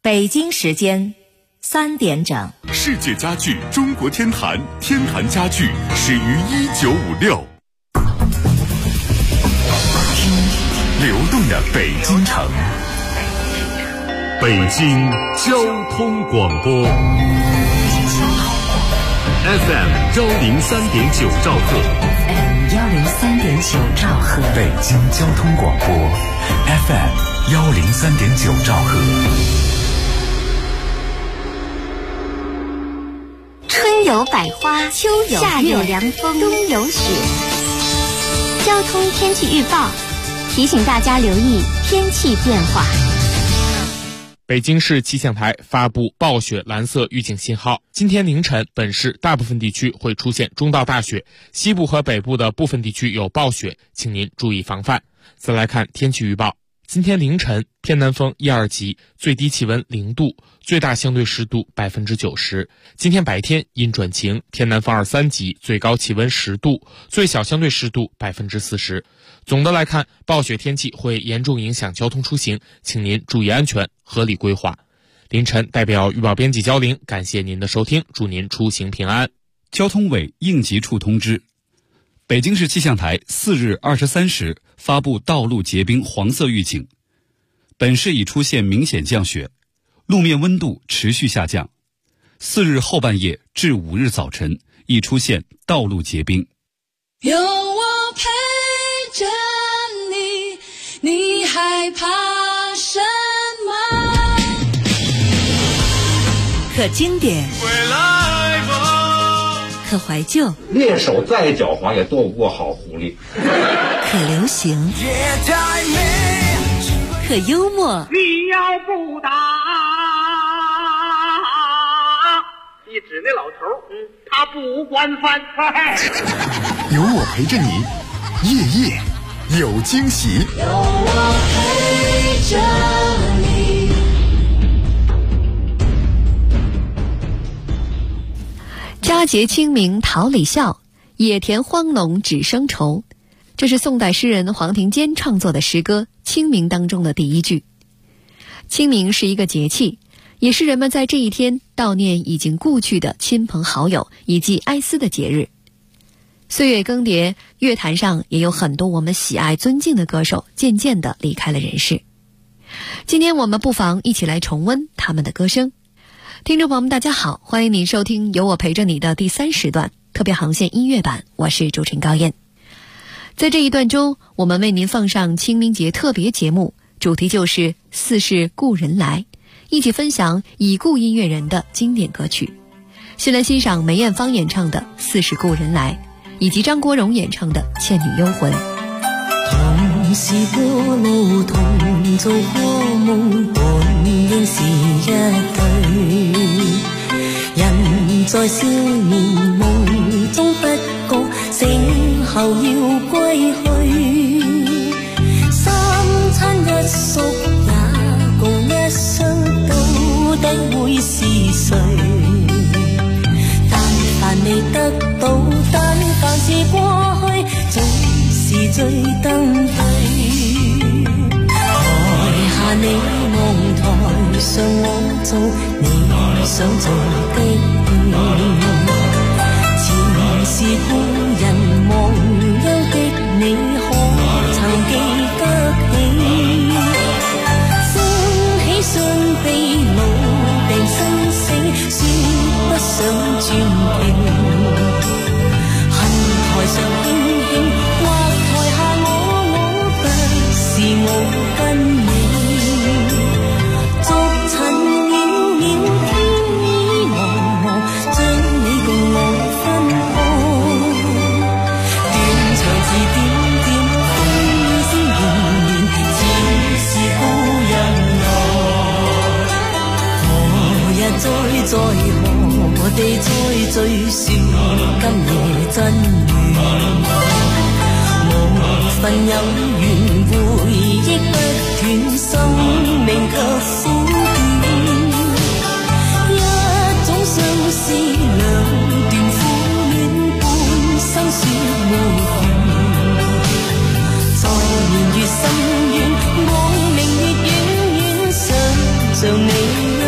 [SPEAKER 2] 北京时间3点整。
[SPEAKER 1] 世界家具中国天坛，天坛家具始于1956。听流动的北京城，北京交通广播 FM 103.9兆赫
[SPEAKER 2] 103.9兆赫，
[SPEAKER 15] 北京交通广播 FM 103.9兆赫。
[SPEAKER 4] 春有百花，秋有夏有凉风，冬有雪。交通天气预报提醒大家留意天气变化。
[SPEAKER 8] 北京市气象台发布暴雪蓝色预警信号，今天凌晨本市大部分地区会出现中到大雪，西部和北部的部分地区有暴雪，请您注意防范。再来看天气预报，今天凌晨偏南风1、2级，最低气温0度，最大相对湿度90%。今天白天阴转晴，偏南风2、3级，最高气温10度，最小相对湿度40%。总的来看，暴雪天气会严重影响交通出行，请您注意安全，合理规划。凌晨代表预报编辑焦玲，感谢您的收听，祝您出行平安。
[SPEAKER 9] 交通委应急处通知，北京市气象台4日23时发布道路结冰黄色预警，本市已出现明显降雪，路面温度持续下降。4日后半夜至5日早晨已出现道路结冰。
[SPEAKER 11] 有我陪着你，你害怕什么？
[SPEAKER 2] 可经典，可怀旧，
[SPEAKER 12] 猎手再狡猾也斗不过好狐狸。
[SPEAKER 2] 可流行，可幽默。
[SPEAKER 13] 你要不打，一指那老头，他不惯犯。
[SPEAKER 1] 有我陪着你，夜夜有惊喜。
[SPEAKER 11] 有我陪着你。
[SPEAKER 3] 佳节清明桃李笑，野田荒农只生愁。这是宋代诗人黄庭坚创作的诗歌《清明》当中的第一句。清明是一个节气，也是人们在这一天悼念已经故去的亲朋好友以及哀思的节日。岁月更迭，乐坛上也有很多我们喜爱尊敬的歌手渐渐地离开了人世。今天我们不妨一起来重温他们的歌声。听众朋友们大家好，欢迎您收听有我陪着你的第3时段特别航线音乐版，我是主持人高燕。在这一段中，我们为您放上清明节特别节目，主题就是似是故人来，一起分享已故音乐人的经典歌曲。先来欣赏梅艳芳演唱的《似是故人来》，以及张国荣演唱的《倩女幽魂》。
[SPEAKER 11] 同是過路，同做過夢，本應是一對。人在少年夢中不覺，醒後要歸去。三餐一宿也共一雙，到底會是誰？但凡未得到，但凡是過去，總是最登對。台下你望，台上我做你想做的戲。前是故人忘憂的你，可曾記得起？歡喜傷悲老病生死，說不上傳奇。恨台上輕輕，或台下我不是我跟你。逐塵渺渺，天意茫茫，將你共我分開。斷腸字點點，風聲綿綿，似是故人來。何日再何地再聚，說今夜真緣。無份有緣，回憶不斷，生命卻苦短。一種相思，兩段苦戀，半生說沒完。在年月深遠，光明月遠遠，想像你。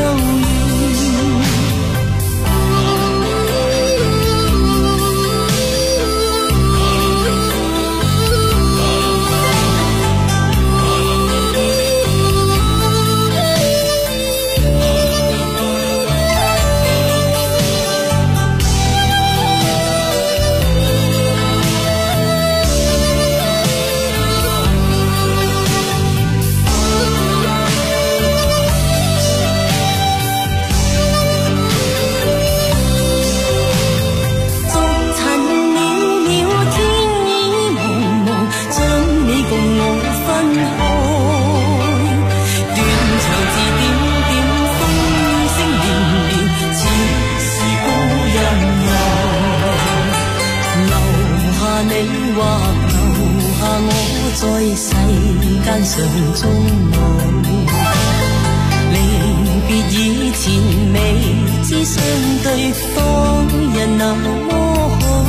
[SPEAKER 11] 或留下我在世間上終老。離別以前未知相對方日那麼好，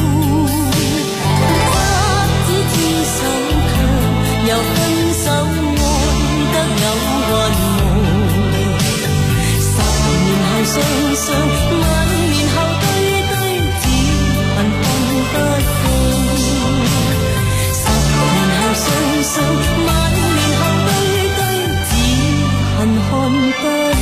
[SPEAKER 11] 不知知手卻又分手愛得有還無。10年後雙雙，晚年後對對，只恨看不到。10年後雙雙，晚年後對對，只恨看不到。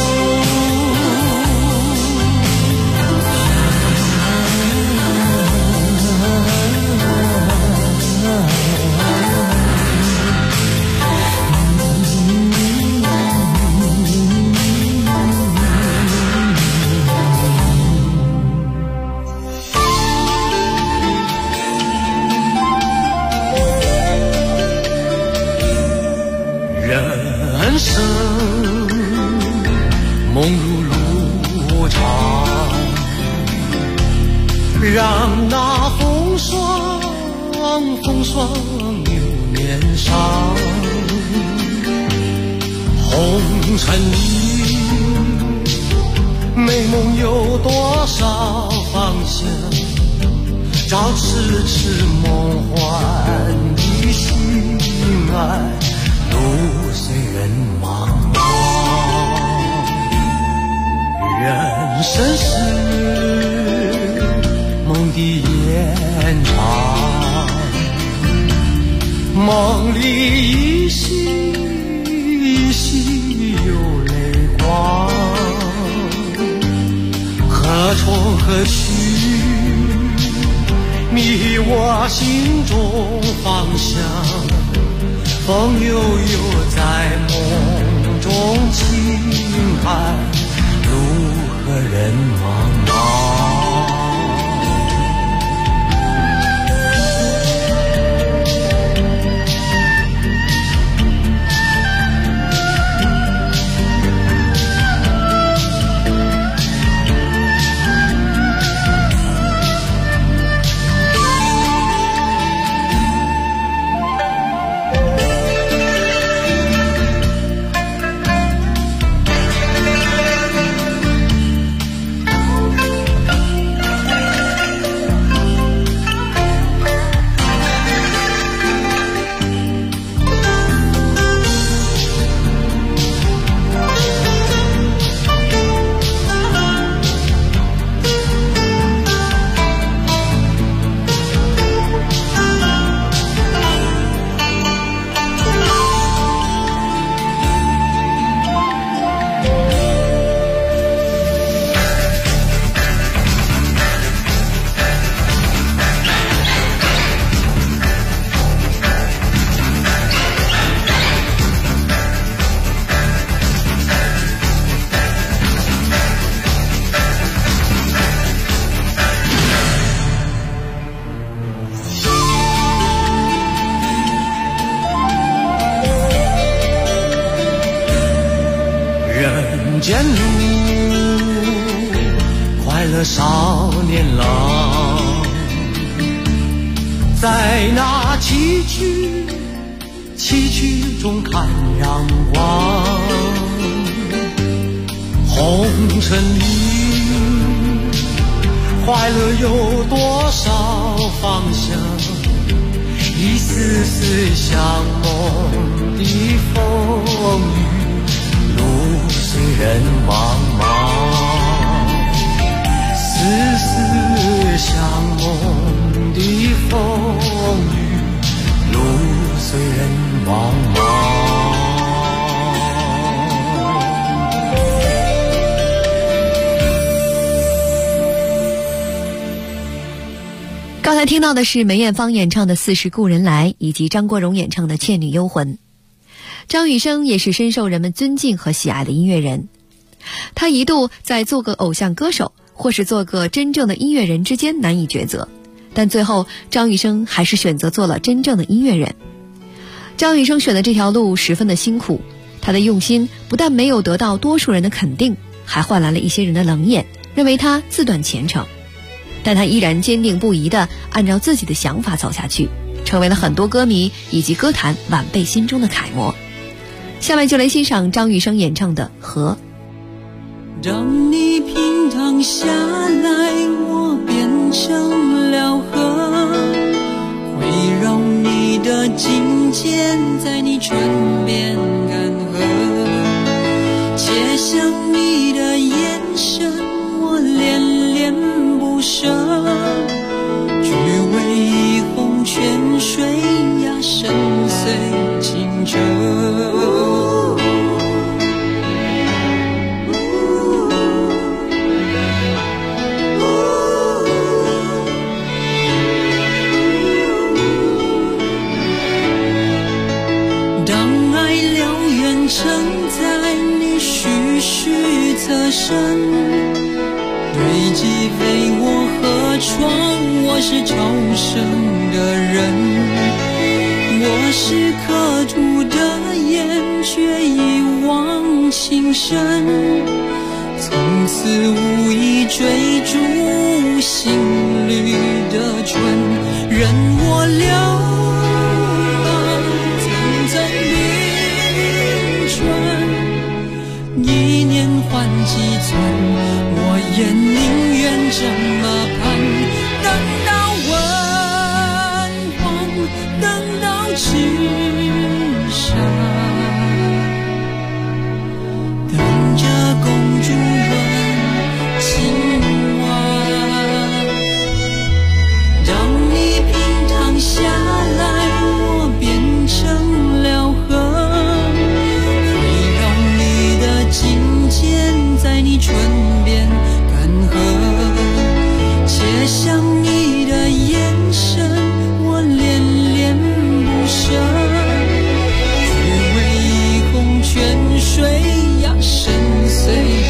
[SPEAKER 14] 人生梦如路长，让那风霜留面上。红尘里美梦有多少方向？找痴痴梦幻的心爱，路虽人茫茫。人生是梦的延长，梦里依稀依稀有泪光。何从何去，迷我心中方向。风悠悠在梦中轻叹，路和人茫茫。人间路，快乐少年郎，在那崎岖中看阳光。红尘里，快乐有多少方向？一丝丝像梦的风雨。路虽人茫茫，丝丝像梦的风雨，路虽人茫茫。
[SPEAKER 3] 刚才听到的是梅艳芳演唱的《似是故人来》，以及张国荣演唱的《倩女幽魂》。张雨生也是深受人们尊敬和喜爱的音乐人，他一度在做个偶像歌手或是做个真正的音乐人之间难以抉择，但最后张雨生还是选择做了真正的音乐人。张雨生选的这条路十分的辛苦，他的用心不但没有得到多数人的肯定，还换来了一些人的冷眼，认为他自断前程。 但他依然坚定不移地按照自己的想法走下去，成为了很多歌迷以及歌坛晚辈心中的楷模。下面就来欣赏张雨生演唱的《河》。
[SPEAKER 11] 当你平躺下来，我变成了河，围绕你的颈肩，在你唇边干涸，且向你的眼神，我恋恋不舍，只为一泓泉水呀，深邃清澈。承载你徐徐侧身，堆积飞我河床，我是朝圣的人，我是刻图的眼，却一往情深，从此无意追逐心里的春，任我流一年换几寸，我也宁愿这么盼，等到文荒，等到赤沙，等着公主问青蛙。当你平躺下来，我变成了河，在你唇边干涸，且向你的眼神，我恋恋不舍，只为一泓泉水呀，深邃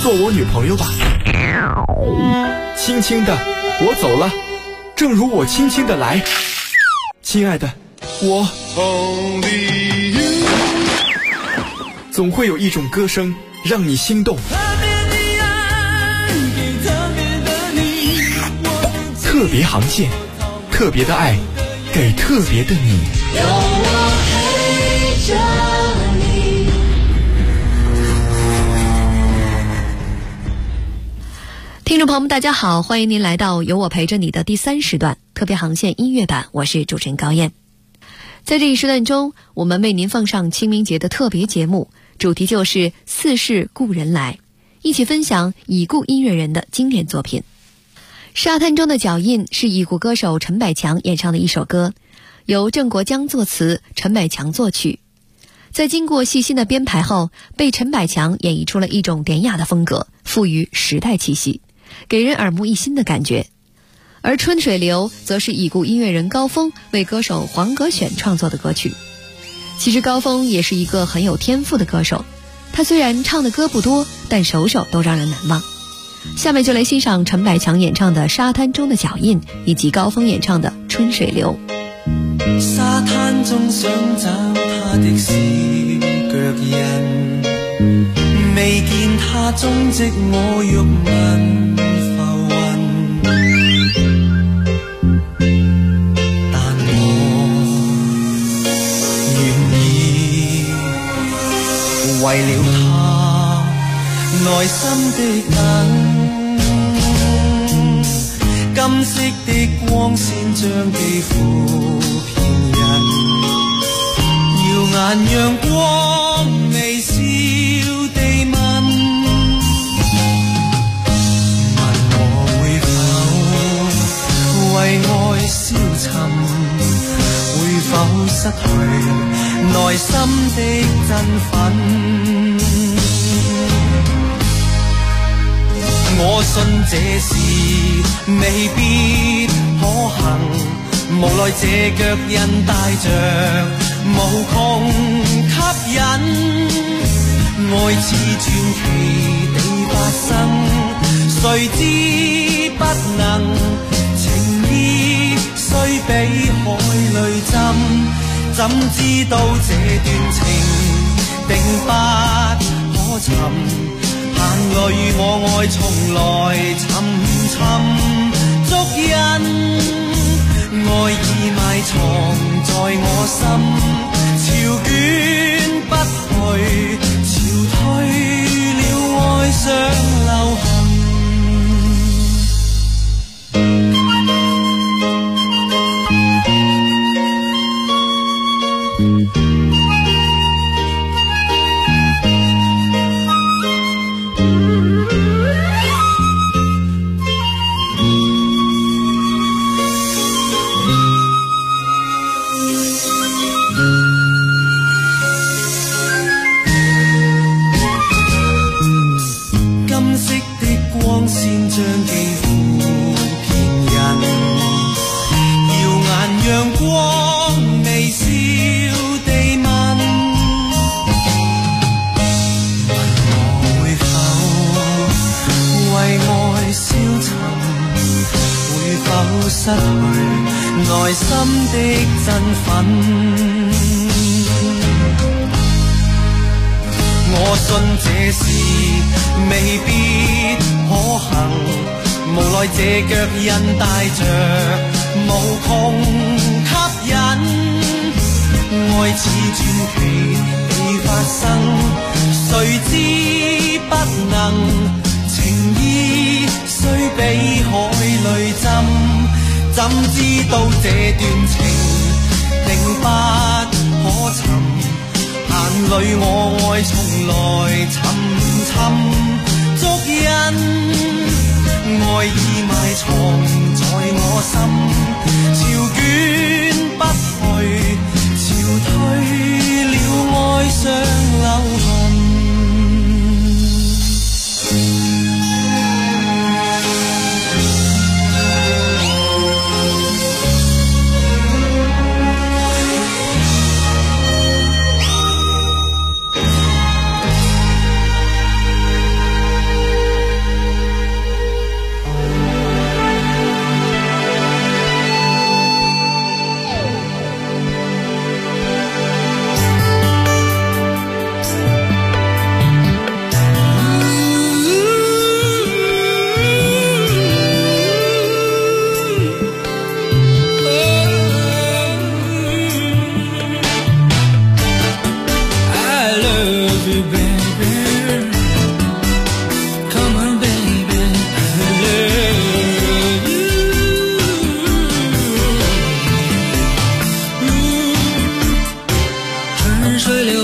[SPEAKER 15] 做我女朋友吧。轻轻的，我走了，正如我轻轻的来。亲爱的，我总会有一种歌声让你心动。特别航线，特别的爱，给特别的你。
[SPEAKER 11] 有我陪着你。
[SPEAKER 3] 听众朋友们大家好，欢迎您来到有我陪着你的第3时段特别航线音乐版，我是主持人高燕。在这一时段中，我们为您放上清明节的特别节目，主题就是似是故人来，一起分享已故音乐人的经典作品。沙滩中的脚印是已故歌手陈百强演唱的一首歌，由郑国江作词，陈百强作曲。在经过细心的编排后，被陈百强演绎出了一种典雅的风格，赋予时代气息，给人耳目一新的感觉。而春水流则是已故音乐人高峰为歌手黄格选创作的歌曲。其实高峰也是一个很有天赋的歌手，他虽然唱的歌不多，但首首都让人难忘。下面就来欣赏陈百强演唱的《沙滩中的腳印》，以及高峰演唱的《春水流》。
[SPEAKER 14] 沙灘中想找他的小腳印，未見他蹤跡我欲問浮雲，但我願意為了他內心的等。金色的光線將肌膚遍印，耀眼陽光微笑地問我會否為愛消沉，會否失去內心的振奮。我信這事未必可行，無奈這腳印帶着無窮吸引，愛似傳奇地發生，誰知不能，情意雖比海淚浸，怎知道這段情定不可尋，眼淚我愛從來沉沉足印，愛已埋藏在我心，潮捲不去，潮退了愛上流行。失去內心的振奮，我信這事未必可行，無奈這腳印帶着無窮吸引，愛似傳奇地發生，誰知不能，情意雖比海淚浸，怎知道這段情定不可尋，眼淚我愛從來沉沉足印，愛已埋藏在我心，潮捲不去，潮退了愛上流行。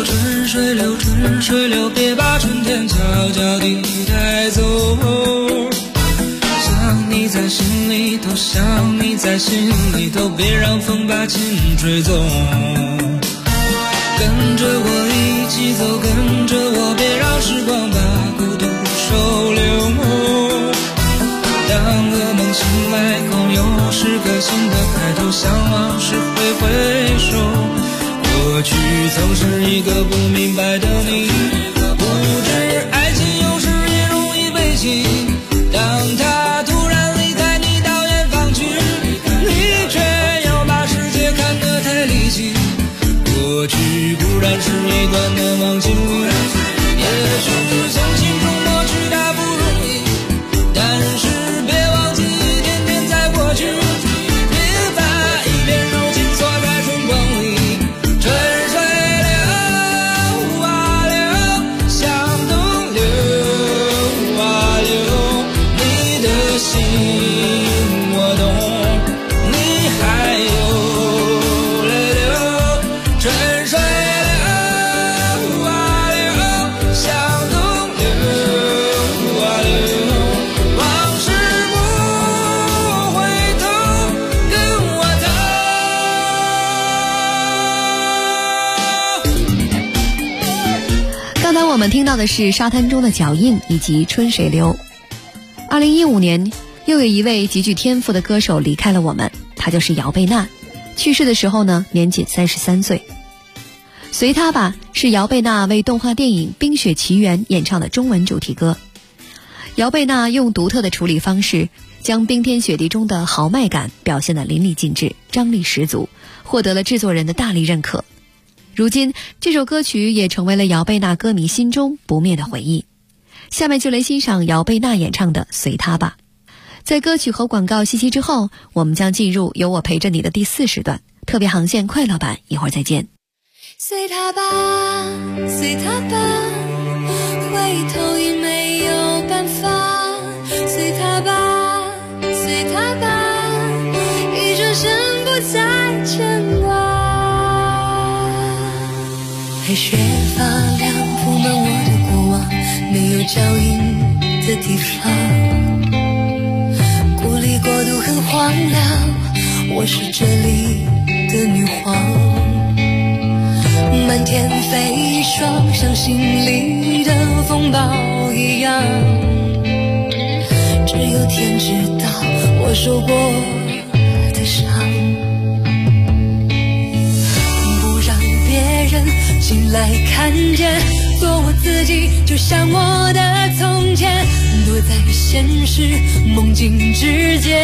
[SPEAKER 14] 春水流，春水流，别把春天悄悄地带走。想你在心里头，想你在心里头，别让风把情吹走。跟着我一起走，跟着我，别让时光把孤独收留。当噩梦醒来后，又是个新的开头，向往事挥挥手。过去曾是一个不明白的你，不知爱情有时也容易悲情。当他突然离开你到远方去，你却又把世界看得太离奇。过去固然是一段难忘经历，也许从心中抹去它不容易，但是别忘记一天天在过去，别把一片柔情锁在春光里。春水流啊流，向东流啊流，你的心我懂，你还有泪流。春水流啊流，向东流啊流，往事不回头，跟我走。
[SPEAKER 3] 刚才我们听到的是沙滩中的脚印以及春水流。2015年，又有一位极具天赋的歌手离开了我们，他就是姚贝娜。去世的时候呢，年仅33岁。随他吧是姚贝娜为动画电影《冰雪奇缘》演唱的中文主题歌。姚贝娜用独特的处理方式，将冰天雪地中的豪迈感表现得淋漓尽致，张力十足，获得了制作人的大力认可。如今这首歌曲也成为了姚贝娜歌迷心中不灭的回忆。下面就来欣赏姚贝娜演唱的《随他吧》。在歌曲和广告信息之后，我们将进入有我陪着你的第4时段特别航线快乐版，一会儿再见。
[SPEAKER 11] 随他吧，随他吧，回头已没有办法。随他吧，随他吧，一转身不再牵挂。黑雪发亮，铺满我的过往，没有脚印的地方。孤立国度很荒凉，我是这里的女皇。满天飞霜，像心里的风暴一样，只有天知道我受过的伤。不让别人进来看见，做我自己，就像我的从前，躲在现实梦境之间，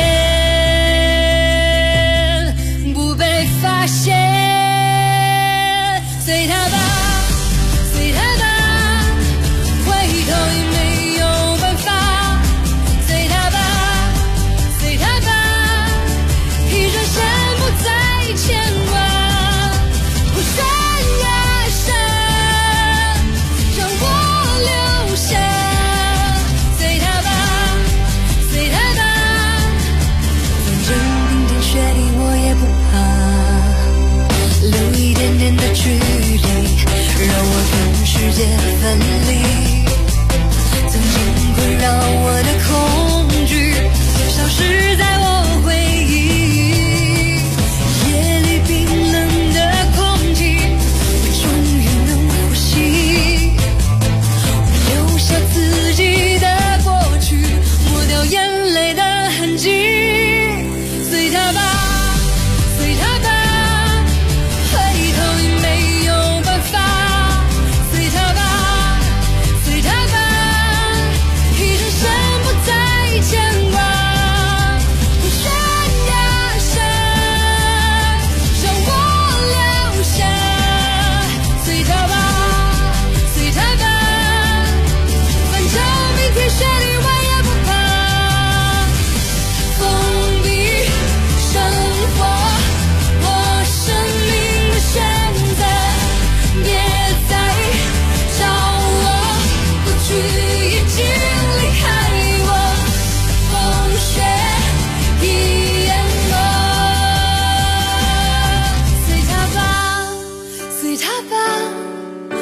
[SPEAKER 11] 不被发现。随他吧，随他吧，回头已没有办法。随他吧，随他吧，一转身不再牵挂。不山呀山，让我留下。随他吧，随他吧，反正冰天雪地我也不怕，留一点点的距离，让我跟世界分离。曾经困扰我的恐惧，消失在我回忆。夜里冰冷的空气，我终于能呼吸。留下自己的过去，抹掉眼泪的痕迹。随他吧，随他吧，回头已没有办法。随他吧，随他吧，一转身不再牵挂。不山呀山，让我留下。随他吧，随他吧，反正冰天雪地我也不怕。封闭生活，我生命的选择，别再找我，过去已经离开我，风雪已淹没。随他吧，随他吧，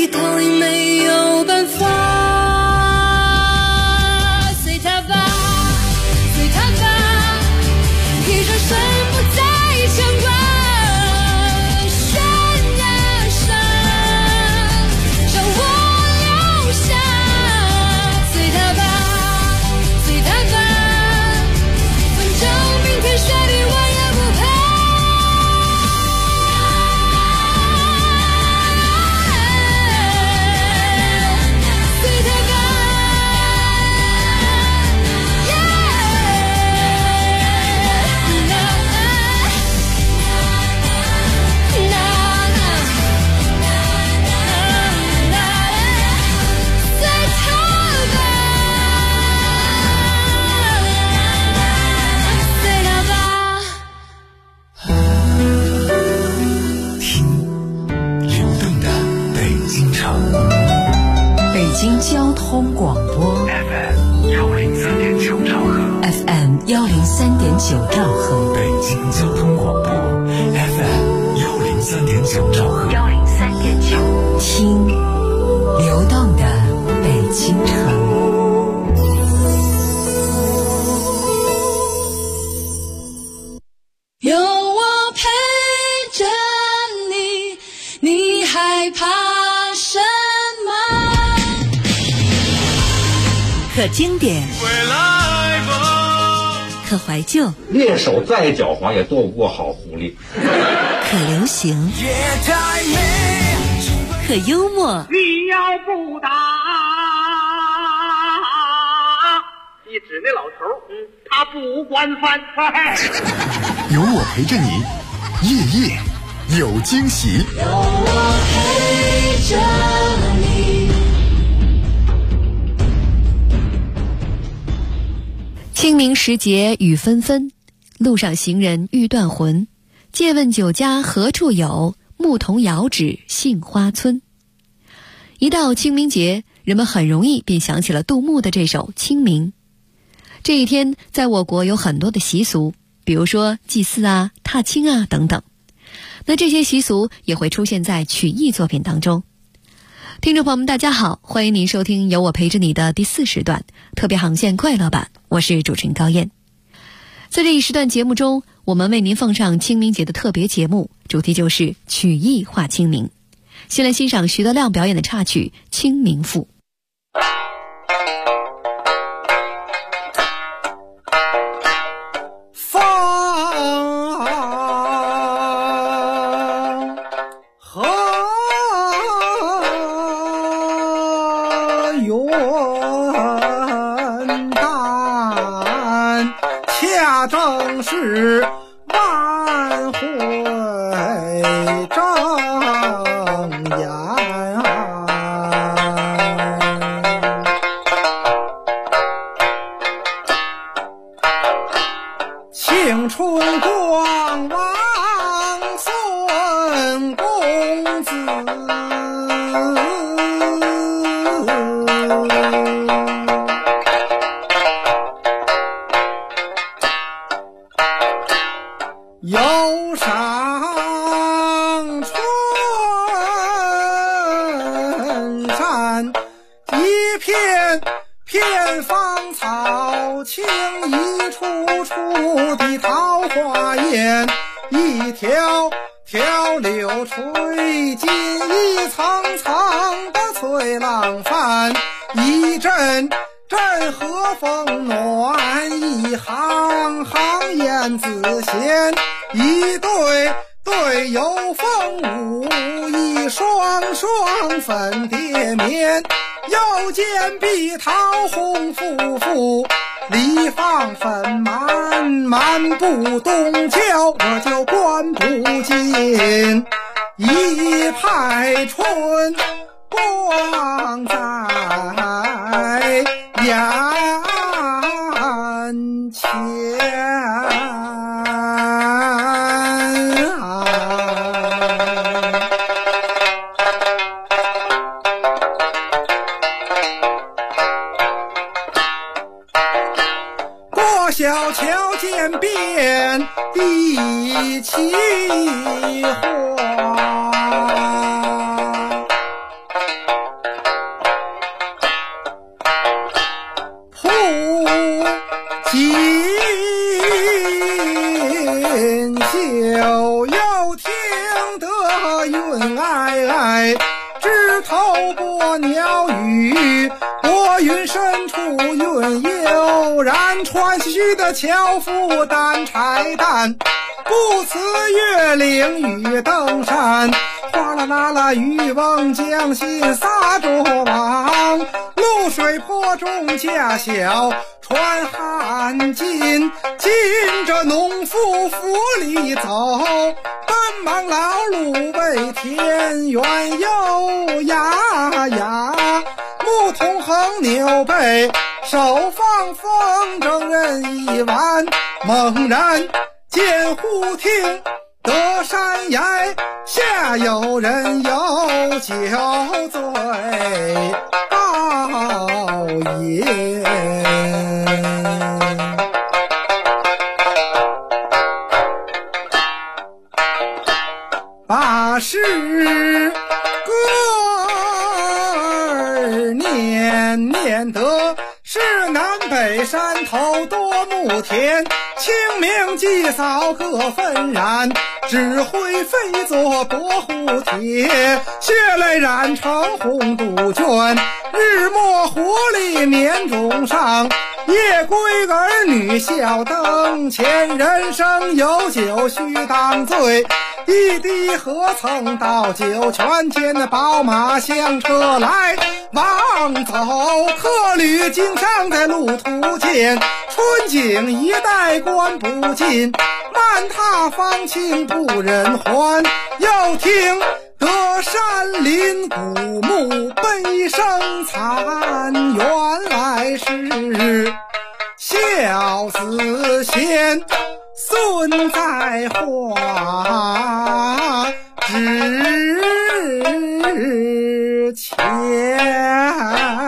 [SPEAKER 11] 里头里没有办法，随他吧，随他吧，一转身不再相关。山呀山，让我留下，随他吧，随他吧，反正明天雪地我也不怕。
[SPEAKER 2] 北京交通广播
[SPEAKER 15] FM 103.9兆赫
[SPEAKER 2] FM 103.9兆赫，
[SPEAKER 15] 北京交通广播 FM 103.9兆赫
[SPEAKER 2] 103.9，听流动的北京城。
[SPEAKER 11] 有我陪着你，你害怕什么？
[SPEAKER 2] 可经典，可怀旧，
[SPEAKER 12] 猎手再狡猾也斗不过好狐狸。
[SPEAKER 2] 可流行，可幽默。
[SPEAKER 13] 你要不打，一指那老头他不惯犯。
[SPEAKER 1] 有我陪着你，夜夜有惊喜。
[SPEAKER 11] 有我陪着你。
[SPEAKER 3] 清明时节雨纷纷，路上行人欲断魂。借问酒家何处有？牧童遥指杏花村。一到清明节，人们很容易便想起了杜牧的这首《清明》。这一天，在我国有很多的习俗，比如说祭祀啊、踏青啊等等。那这些习俗也会出现在曲艺作品当中。听众朋友们，大家好，欢迎您收听由我陪着你的第4时段特别航线快乐版，我是主持人高燕。在这一时段节目中，我们为您奉上清明节的特别节目，主题就是曲艺画清明。先来欣赏徐德亮表演的插曲《清明赋》。
[SPEAKER 5] 正是万会正言，青春光王孙公子，游上春山，一片片芳草，青一处处的桃花艳，一条条柳垂进一层层的翠浪帆，一阵阵和风暖，一行行燕子衔，一对对有风舞，一双双粉蝶眠。又见碧桃红夫妇，梨放粉满，漫步东郊，我就观不尽一派春光在眼前。过小桥见遍地奇花， 爱，枝头播鸟语，拨云深处云悠然，穿须的樵夫担柴担，不辞越岭与登山，哗啦啦啦渔翁将心撒着网，渌水坡中架小船汉尽，尽着农夫府里走，奔忙劳碌为田园游呀呀，牧童横牛背，手放风筝人一弯，猛然见忽听得山崖下有人有酒醉高吟，把诗歌儿念念得是南北山头多牧田，清明祭扫各纷然，指挥飞作薄虎帖，血泪染成红杜鹃，日没狐狸面中上，夜归儿女笑灯前，人生有酒须当醉，一滴何曾倒酒泉，见那宝马香车来往走，客旅经商在路途间，春景一带观不尽，漫踏芳情不忍还，又听得山林古木悲声惨，原来是孝子贤孙在花之前。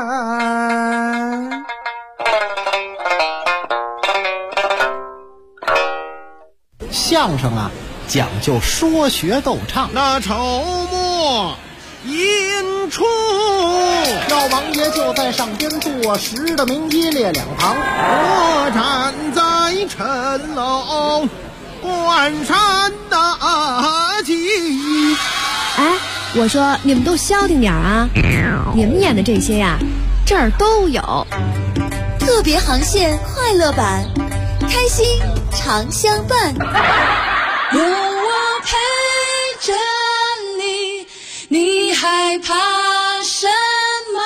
[SPEAKER 6] 相声啊，讲究说学逗唱。
[SPEAKER 10] 那筹末引出，
[SPEAKER 6] 老王爷就在上边坐，10的名医列两旁，
[SPEAKER 10] 我站在谶楼观山大计。
[SPEAKER 3] 哎，我说你们都消停点啊！你们演的这些呀，这儿都有。
[SPEAKER 11] 特别航线快乐版，开心常相伴。有我陪着你，你害怕什么？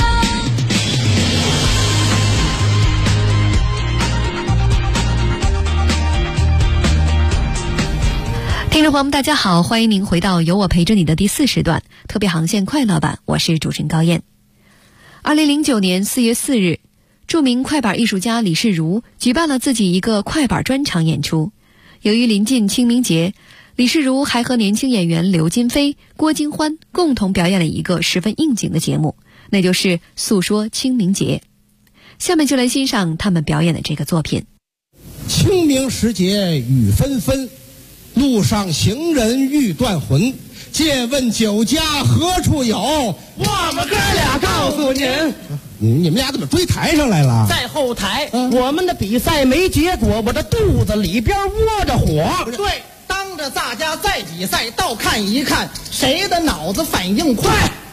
[SPEAKER 3] 听众朋友们大家好，欢迎您回到有我陪着你的第4时段特别航线快乐版，我是主持人高燕。2009年4月4日，著名快板艺术家李世如举办了自己一个快板专场演出。由于临近清明节，李世如还和年轻演员刘金飞、郭金欢共同表演了一个十分应景的节目，那就是诉说清明节。下面就来欣赏他们表演的这个作品。
[SPEAKER 23] 清明时节雨纷纷，路上行人欲断魂，借问酒家何处有？
[SPEAKER 14] 我们哥俩告诉您，
[SPEAKER 23] 你们俩怎么追台上来了？
[SPEAKER 14] 在后台，我们的比赛没结果，我的肚子里边窝着火。对，当着大家在比赛，倒看一看谁的脑子反应快。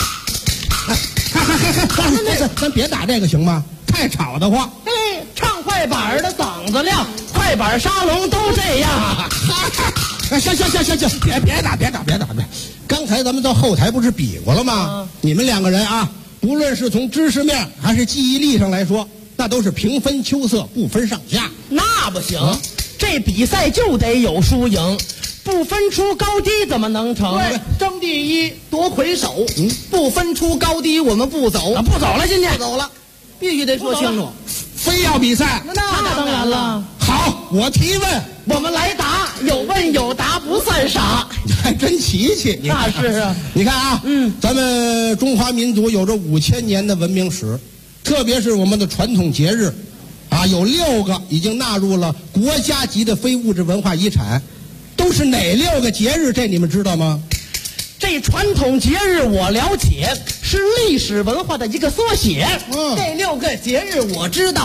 [SPEAKER 23] 咱别打这个行吗？太吵得慌。
[SPEAKER 14] 嘿，唱快板的嗓子亮，快板沙龙都这样。
[SPEAKER 23] 行，别打！刚才咱们到后台不是比过了吗？你们两个人啊，不论是从知识面还是记忆力上来说，那都是平分秋色，不分上下。
[SPEAKER 14] 那不行，这比赛就得有输赢，不分出高低怎么能成？对，争第一，夺魁首。不分出高低，我们不走，不走了，今天不走了，必须得说清楚。
[SPEAKER 23] 非要比赛？
[SPEAKER 14] 那当然了。
[SPEAKER 23] 好，我提问，
[SPEAKER 14] 我们来答，有问有答，不算傻。
[SPEAKER 23] 你还真奇气。
[SPEAKER 14] 那是啊。
[SPEAKER 23] 你看啊，咱们中华民族有着5000年的文明史，特别是我们的传统节日，啊，有6个已经纳入了国家级的非物质文化遗产，都是哪6个节日？这你们知道吗？
[SPEAKER 14] 这传统节日我了解，是历史文化的一个缩写。这6个节日我知道，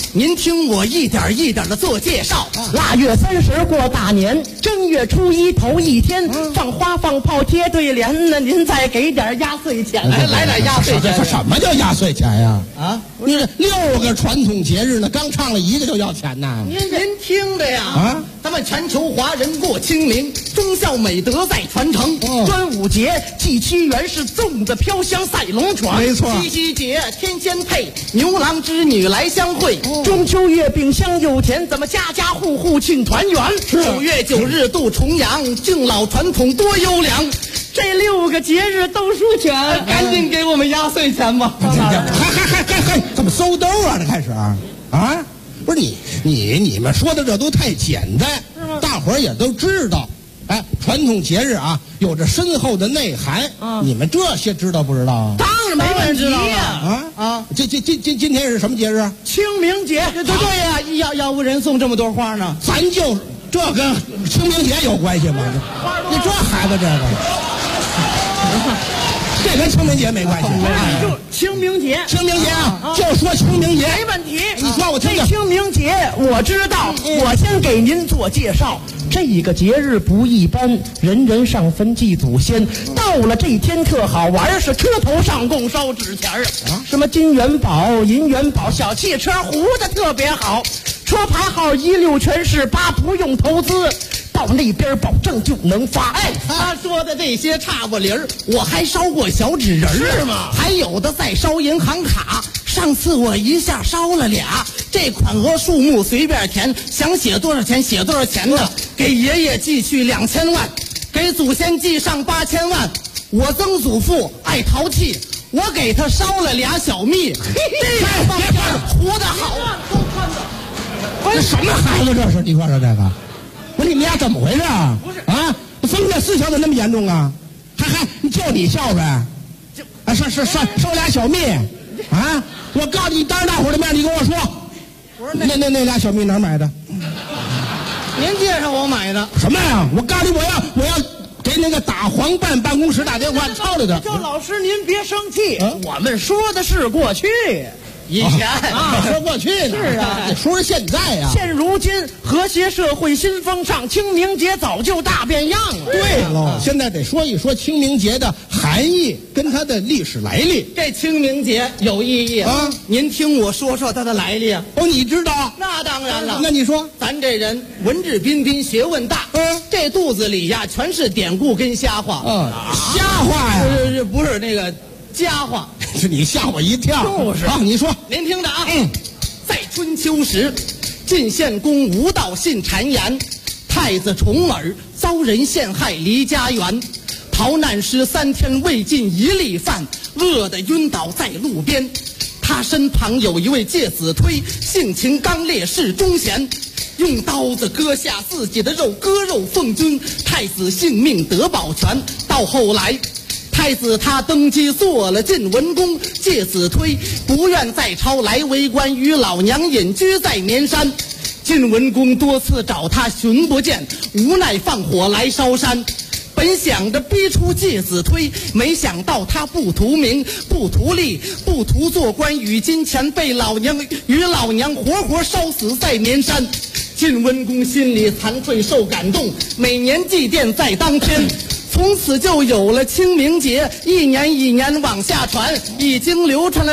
[SPEAKER 16] 您听我一点一点的做介绍。腊月30过大年，正月初1头一天，放花放炮贴对联呢，您再给点压岁钱，来点压岁钱。
[SPEAKER 23] 这什么叫压岁钱呀？啊，你这6个传统节日呢，刚唱了1个就要钱呐？
[SPEAKER 16] 您听着呀啊！咱们全球华人过清明，忠孝美德在传承。端午节祭屈原是粽子飘香赛龙船，
[SPEAKER 23] 没错。
[SPEAKER 16] 七夕节天仙配，牛郎织女来相会。中秋月饼香又甜，咱们家家户户庆团圆。9月9日度重阳，敬老传统多优良。这6个节日都输钱，赶紧给我们压岁钱吧！
[SPEAKER 23] 还怎么搜兜啊？这开始啊？不是你们说的这都太简单，大伙儿也都知道。哎，传统节日啊，有着深厚的内涵。你们这些知道不知道啊？
[SPEAKER 16] 当然没问题呀！
[SPEAKER 23] 今天是什么节日？
[SPEAKER 16] 清明节。对呀，要不人送这么多花呢？
[SPEAKER 23] 咱就这跟清明节有关系吗？你这孩子这个。这跟清明节没关系，
[SPEAKER 16] 就清明节
[SPEAKER 23] 啊，就说清明节
[SPEAKER 16] 没问题。
[SPEAKER 23] 你说我听听。
[SPEAKER 16] 清明节我知道，我先给您做介绍。这个节日不一般，人人上坟祭祖先。到了这天特好玩，是车头上供烧纸钱儿什么金元宝、银元宝，小汽车糊的特别好，车牌号16全是8，不用投资。到那边保证就能发。他说的这些差不离儿，我还烧过小纸人是吗？还有的在烧银行卡。上次我一下烧了2，这款额数目随便填，想写多少钱写多少钱的。给爷爷寄去2000万，给祖先寄上8000万。我曾祖父爱淘气，我给他烧了2小蜜。这方面糊得好，都看到。
[SPEAKER 23] 这什么孩子这是？你说说这个。不是你们家怎么回事啊？不是啊，封建思想怎么那么严重啊？就你孝顺啊？收2小蜜啊！我告诉你，当着大伙的面，你跟我说，我说那2小蜜哪儿买的？
[SPEAKER 16] 您介绍我买的
[SPEAKER 23] 什么呀？我告诉你，我要给那个打黄办办公室打电话抄来的。
[SPEAKER 16] 周老师，您别生气，我们说的是过去。以前
[SPEAKER 23] 说过去呢，
[SPEAKER 16] 是啊，
[SPEAKER 23] 得说是现在呀。
[SPEAKER 16] 现如今和谐社会新风尚，清明节早就大变样了。
[SPEAKER 23] 对喽，现在得说一说清明节的含义跟它的历史来历。
[SPEAKER 16] 这清明节有意义啊！您听我说说它的来历。
[SPEAKER 23] 你知道？
[SPEAKER 16] 那当然了。
[SPEAKER 23] 那你说，
[SPEAKER 16] 咱这人文质彬彬，学问大，这肚子里呀全是典故跟瞎话。
[SPEAKER 23] 瞎话呀？
[SPEAKER 16] 不是那个家话。
[SPEAKER 23] 是你吓我一跳。
[SPEAKER 16] 就是
[SPEAKER 23] 啊，你说，
[SPEAKER 16] 您听着啊。在春秋时，晋献公无道信谗言，太子重耳遭人陷害离家园，逃难时3天未进1粒饭，饿得晕倒在路边。他身旁有一位介子推，性情刚烈是忠贤，用刀子割下自己的肉，割肉奉君，太子性命得保全。到后来太子他登基做了晋文公，介子推不愿在朝来为官，与老娘隐居在绵山。晋文公多次找他寻不见，无奈放火来烧山。本想着逼出介子推，没想到他不图名不图利不图做官与金钱，被老娘活活烧死在绵山。晋文公心里惭愧受感动，每年祭奠在当天。从此就有了清明节，一年一年往下传，已经流传了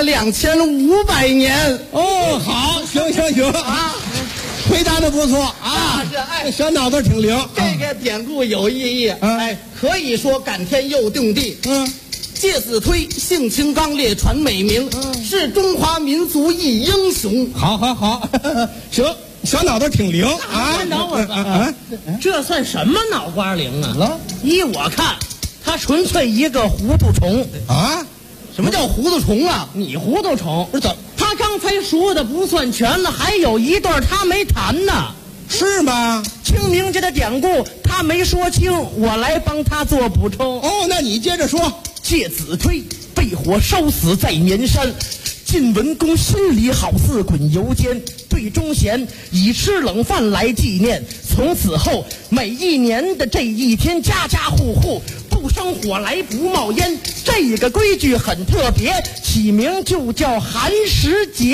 [SPEAKER 16] 2500年。
[SPEAKER 23] 好，行啊，回答的不错啊，小脑子挺灵。
[SPEAKER 16] 这个典故有意义，可以说感天佑定地。介子推性情刚烈，传美名，是中华民族一英雄。
[SPEAKER 23] 好，行。小脑袋挺灵啊！
[SPEAKER 16] 等会儿这算什么脑瓜灵啊？依我看，他纯粹一个糊涂虫
[SPEAKER 23] 啊！
[SPEAKER 16] 什么叫糊涂虫啊？你糊涂虫？不是他刚才说的不算全了，还有一段他没谈呢，
[SPEAKER 23] 是吗？
[SPEAKER 16] 清明节的典故他没说清，我来帮他做补充。
[SPEAKER 23] 那你接着说。
[SPEAKER 16] 介子推被火烧死在绵山，晋文公心里好似滚油煎，对忠贤以吃冷饭来纪念。从此后每一年的这一天，家家户户不生火来不冒烟，这个规矩很特别，起名就叫寒食节。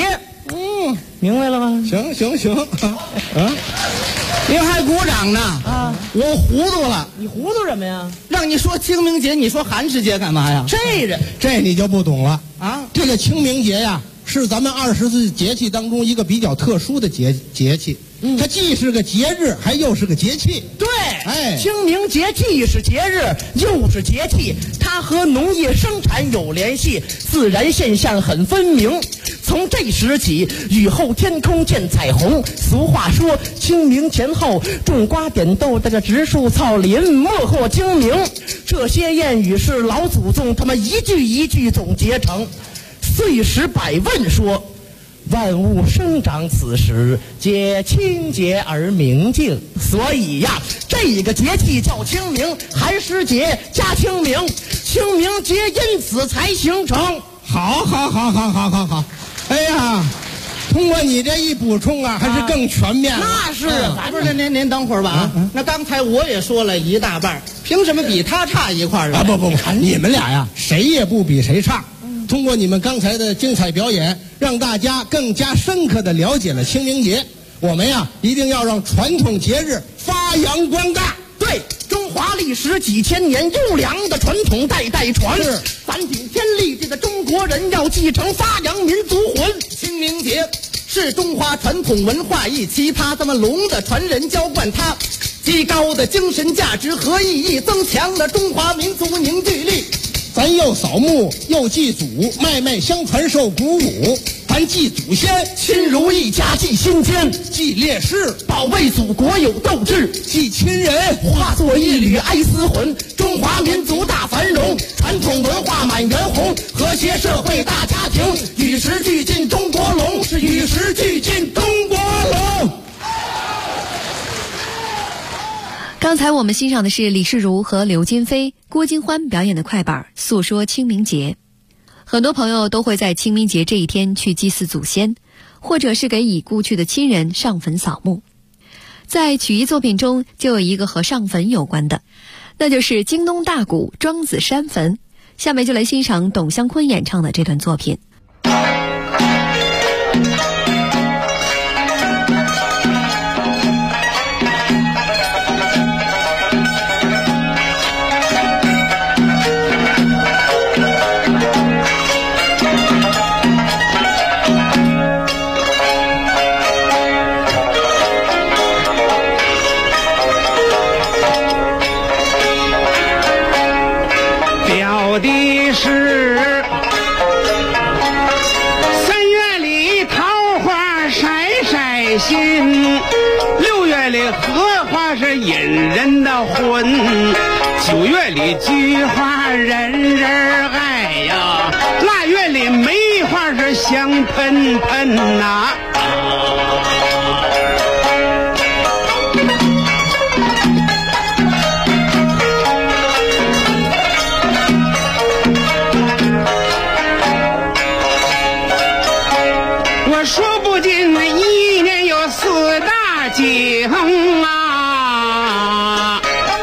[SPEAKER 16] 明白了吗？
[SPEAKER 23] 行，啊，
[SPEAKER 16] 您还鼓掌呢？
[SPEAKER 23] 啊，
[SPEAKER 16] 我糊涂了。
[SPEAKER 23] 你糊涂什么呀？
[SPEAKER 16] 让你说清明节，你说寒食节干嘛呀？
[SPEAKER 23] 这你就不懂了
[SPEAKER 16] 啊！
[SPEAKER 23] 这个清明节呀，是咱们24节气当中一个比较特殊的节气。它既是个节日，还又是个节气。
[SPEAKER 6] 对，
[SPEAKER 23] 哎，
[SPEAKER 6] 清明节既是节日，又是节气，它和农业生产有联系，自然现象很分明。从这时起，雨后天空见彩虹。俗话说，清明前后种瓜点豆，这个植树操林，莫或清明。这些谚语是老祖宗他们一句一句总结成。岁时百问说，万物生长此时，皆清洁而明净。所以呀，这个节气叫清明，寒食节加清明，清明节因此才形成。
[SPEAKER 23] 好，哎呀，通过你这一补充啊，还是更全面了。
[SPEAKER 16] 那是不是？您等会儿吧啊！那刚才我也说了一大半，凭什么比他差一块啊？
[SPEAKER 23] 不，你们俩呀，谁也不比谁差。通过你们刚才的精彩表演，让大家更加深刻地了解了清明节。我们呀，一定要让传统节日发扬光大。
[SPEAKER 6] 对，中华历史几千年优良的传统代代传。
[SPEAKER 23] 是，
[SPEAKER 6] 咱顶天立地的中国人要继承发扬民族魂。
[SPEAKER 16] 清明节是中华传统文化一奇葩，咱们龙的传人浇灌它，极高的精神价值和意义，增强了中华民族凝聚力。
[SPEAKER 23] 咱又扫墓又祭祖，脉脉相传受鼓舞。咱祭祖先，
[SPEAKER 6] 亲如一家祭心间；
[SPEAKER 23] 祭烈士，
[SPEAKER 6] 保卫祖国有斗志；
[SPEAKER 23] 祭亲人，
[SPEAKER 6] 化作一缕哀思魂。中华民族大繁荣，传统文化满园红，和谐社会大家庭，与时俱进中国龙，是与时俱进中国龙。
[SPEAKER 3] 刚才我们欣赏的是李世如和刘金飞、郭金欢表演的快板诉说清明节。很多朋友都会在清明节这一天去祭祀祖先，或者是给已故去的亲人上坟扫墓。在曲艺作品中就有一个和上坟有关的，那就是京东大鼓庄子山坟。下面就来欣赏董湘坤演唱的这段作品。
[SPEAKER 10] 标的是3月里桃花晒晒心，6月里荷花是引人的魂，9月里菊花人人爱呀，8月里梅花是香喷喷呐。说不尽一年有4大景啊，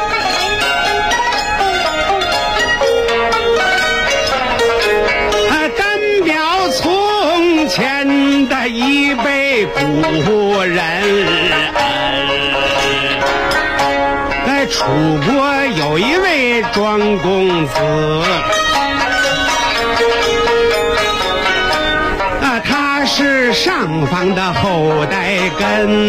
[SPEAKER 10] 单表从前的一辈古人。楚国有一位庄公子，他是上房的后代根。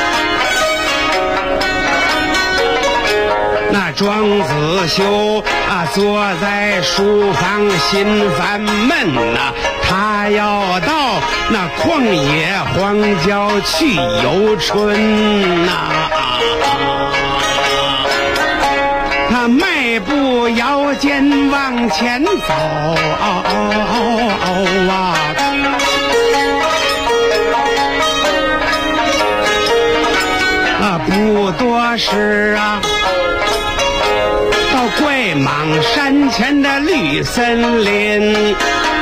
[SPEAKER 10] 那庄子修坐在书房心烦闷呐，他要到那旷野荒郊去游春呐。他迈步摇肩往前走不多时到怪蟒山前的绿森林，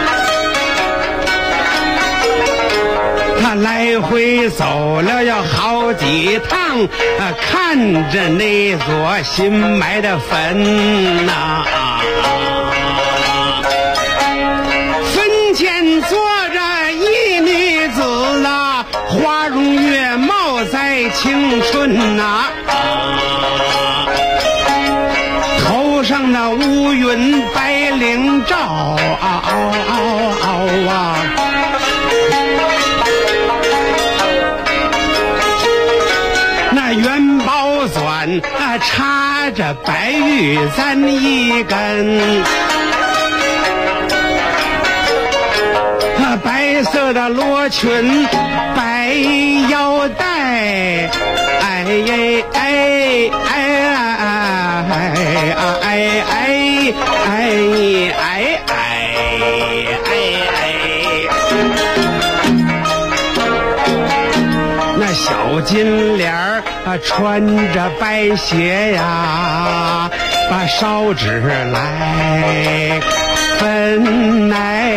[SPEAKER 10] 他来回走了要好几趟，看着那座新埋的坟呐，坟前坐着一女子， 迎春呐，头上那乌云白领罩啊，那元宝钻插着白玉簪一根，白色的罗裙白腰带，哎哎哎哎那小金莲儿穿着白鞋呀，把烧纸来分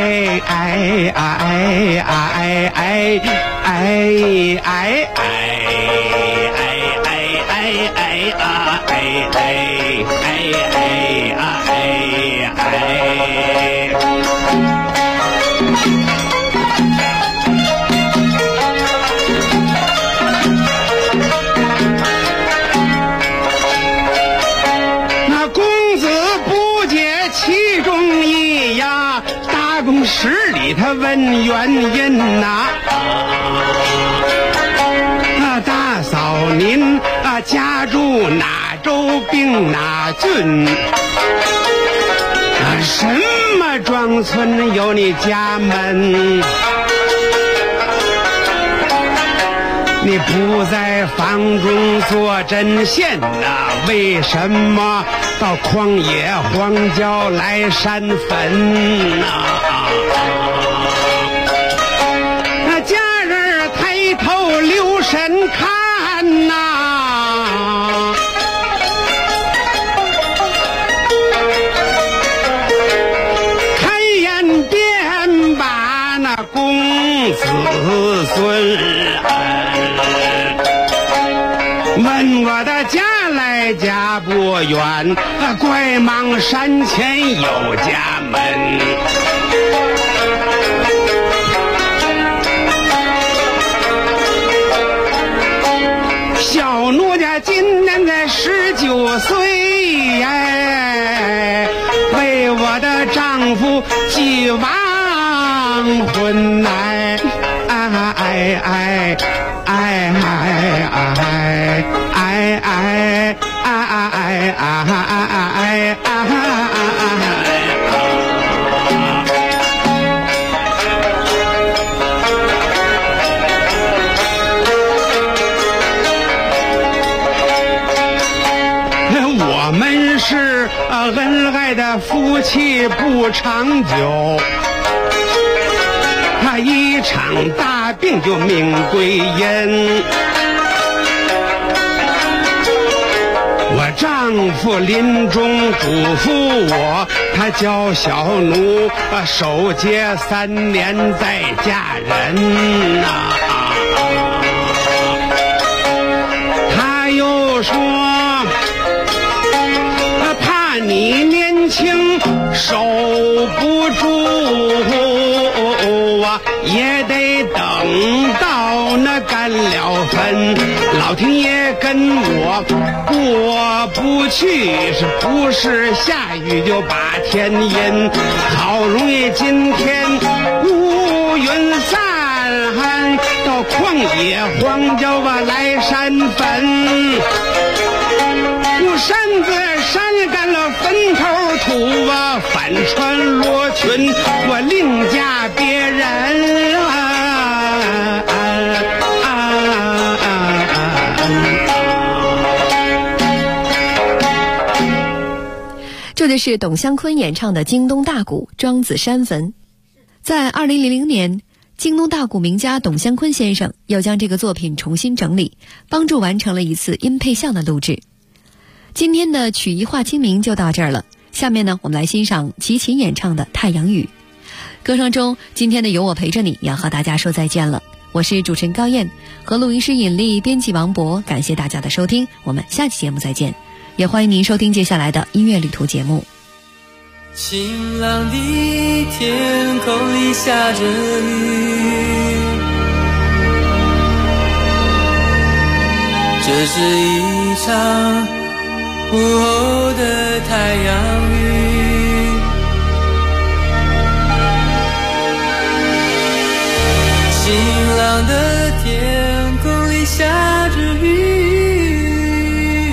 [SPEAKER 10] 那公子不解其中意呀，大公十里他问原因呐。大嫂您家住哪州并哪郡？什么庄村有你家门？你不在房中做针线呐，为什么到旷野荒郊来山坟呐？那家人抬头留神看呐，看眼便把那公子孙问我的家来家不远，怪莽山前有家门。小奴家今年才19岁，哎，为我的丈夫祭亡婚，我们是恩爱的夫妻不长久，他一场大病就命归阴。我丈夫临终嘱咐我，他教小奴守节3年再嫁人呐。他又说怕你年轻守不住啊，也得等到那干了坟，老天爷跟我过不去，是不是下雨就把天阴？好容易今天乌云散，到旷野荒郊来山坟，我扇子扇干了坟头土啊，反穿罗裙我另嫁别人
[SPEAKER 3] 这就是董湘坤演唱的京东大鼓《庄子山坟》。在2000年，京东大鼓名家董湘坤先生又将这个作品重新整理，帮助完成了一次音配像的录制。今天的曲艺话清明就到这儿了，下面呢，我们来欣赏齐秦演唱的《太阳雨》。歌声中，今天的有我陪着你要和大家说再见了。我是主持人高燕，和录音师尹丽，编辑王博，感谢大家的收听，我们下期节目再见。也欢迎您收听接下来的音乐旅途节目。
[SPEAKER 14] 晴朗的天空里下着雨， 这是一场午后的太阳雨，晴朗的天空里下着雨，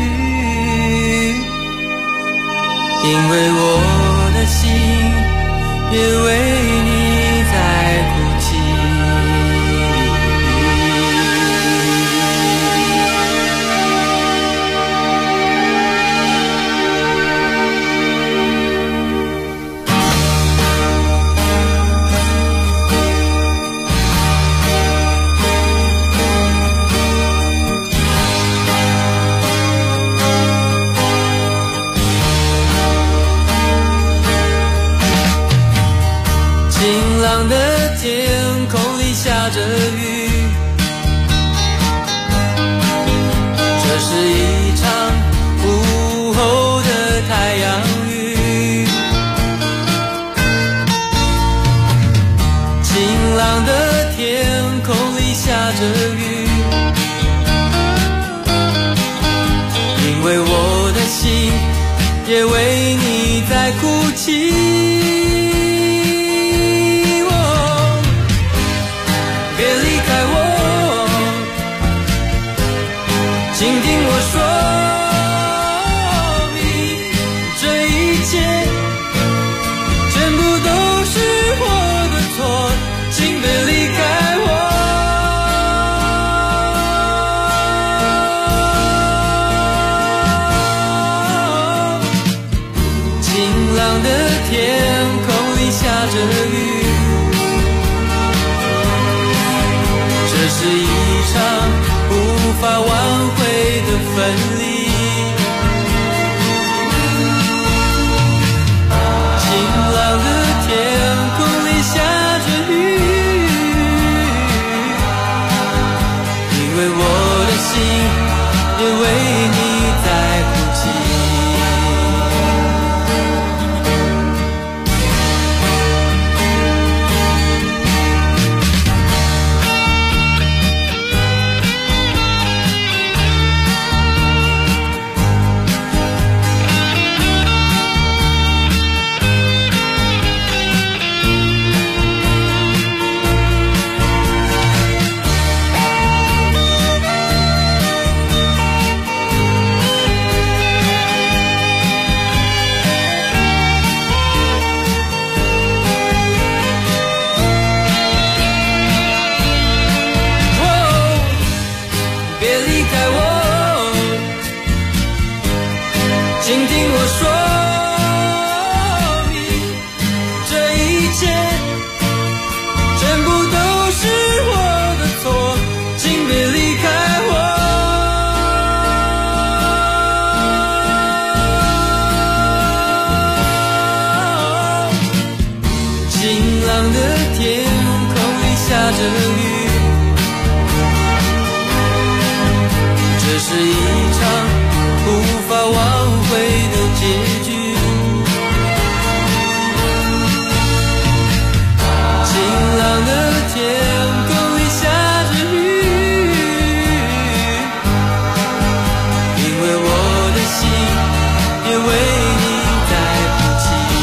[SPEAKER 14] 因为我的心也为你在哭泣。晴朗的天空里下着雨，这是一场午后的太阳雨。晴朗的天空里下着雨，因为我的心也为你在哭泣。请听我说明，这一切全部都是我的错，请别离开我。晴朗的天空里下着雨，这是一场无法挽回的分离。晴朗的天空里下着雨，因为我的心也为你在哭泣。请听我说明，这一切全部都是我的错，请别离开我。晴朗的天空里下着雨，这是一场无法挽回的结局。晴朗的天空里下着雨，因为我的心也为你在哭泣。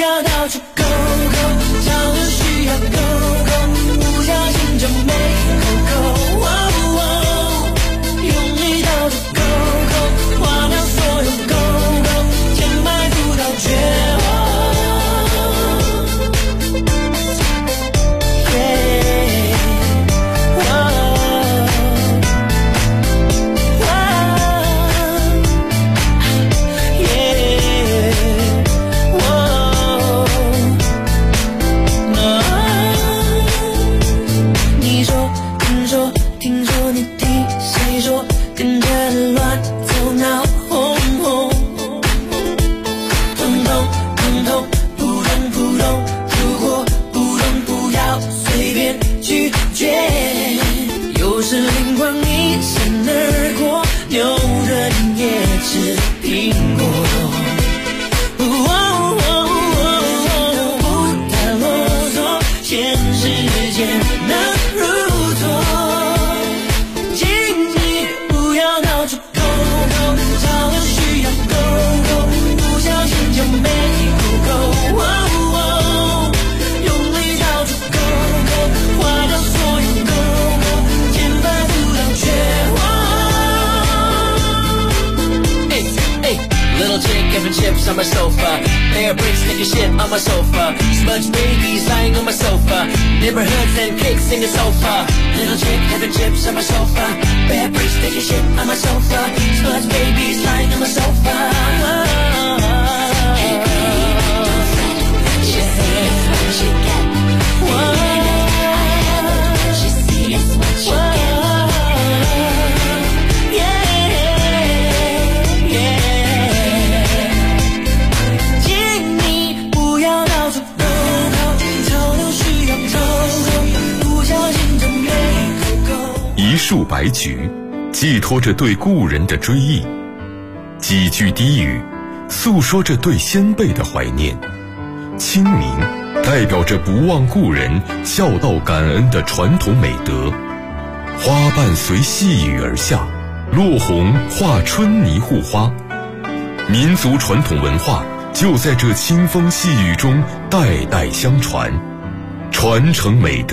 [SPEAKER 14] 要到处勾勾，找人需要勾勾，不小心就没勾勾。用力到处勾勾，花掉所有勾勾，填埋不到绝望。On my sofa, bear bricks, take a shit on my sofa. Smudge babies lying on my sofa. Neighborhoods and cakes in the sofa. Little chick having chips on my sofa. Bear bricks, take a shit on my sofa. Smudge babies lying on my sofa. Hey baby, don't fret. She sees what she get. She sees what she get.
[SPEAKER 15] 一束白菊，寄托着对故人的追忆；几句低语，诉说着对先辈的怀念。清明代表着不忘故人、孝道感恩的传统美德。花瓣随细雨而下，落红化春泥护花。民族传统文化就在这清风细雨中代代相传，传承美德。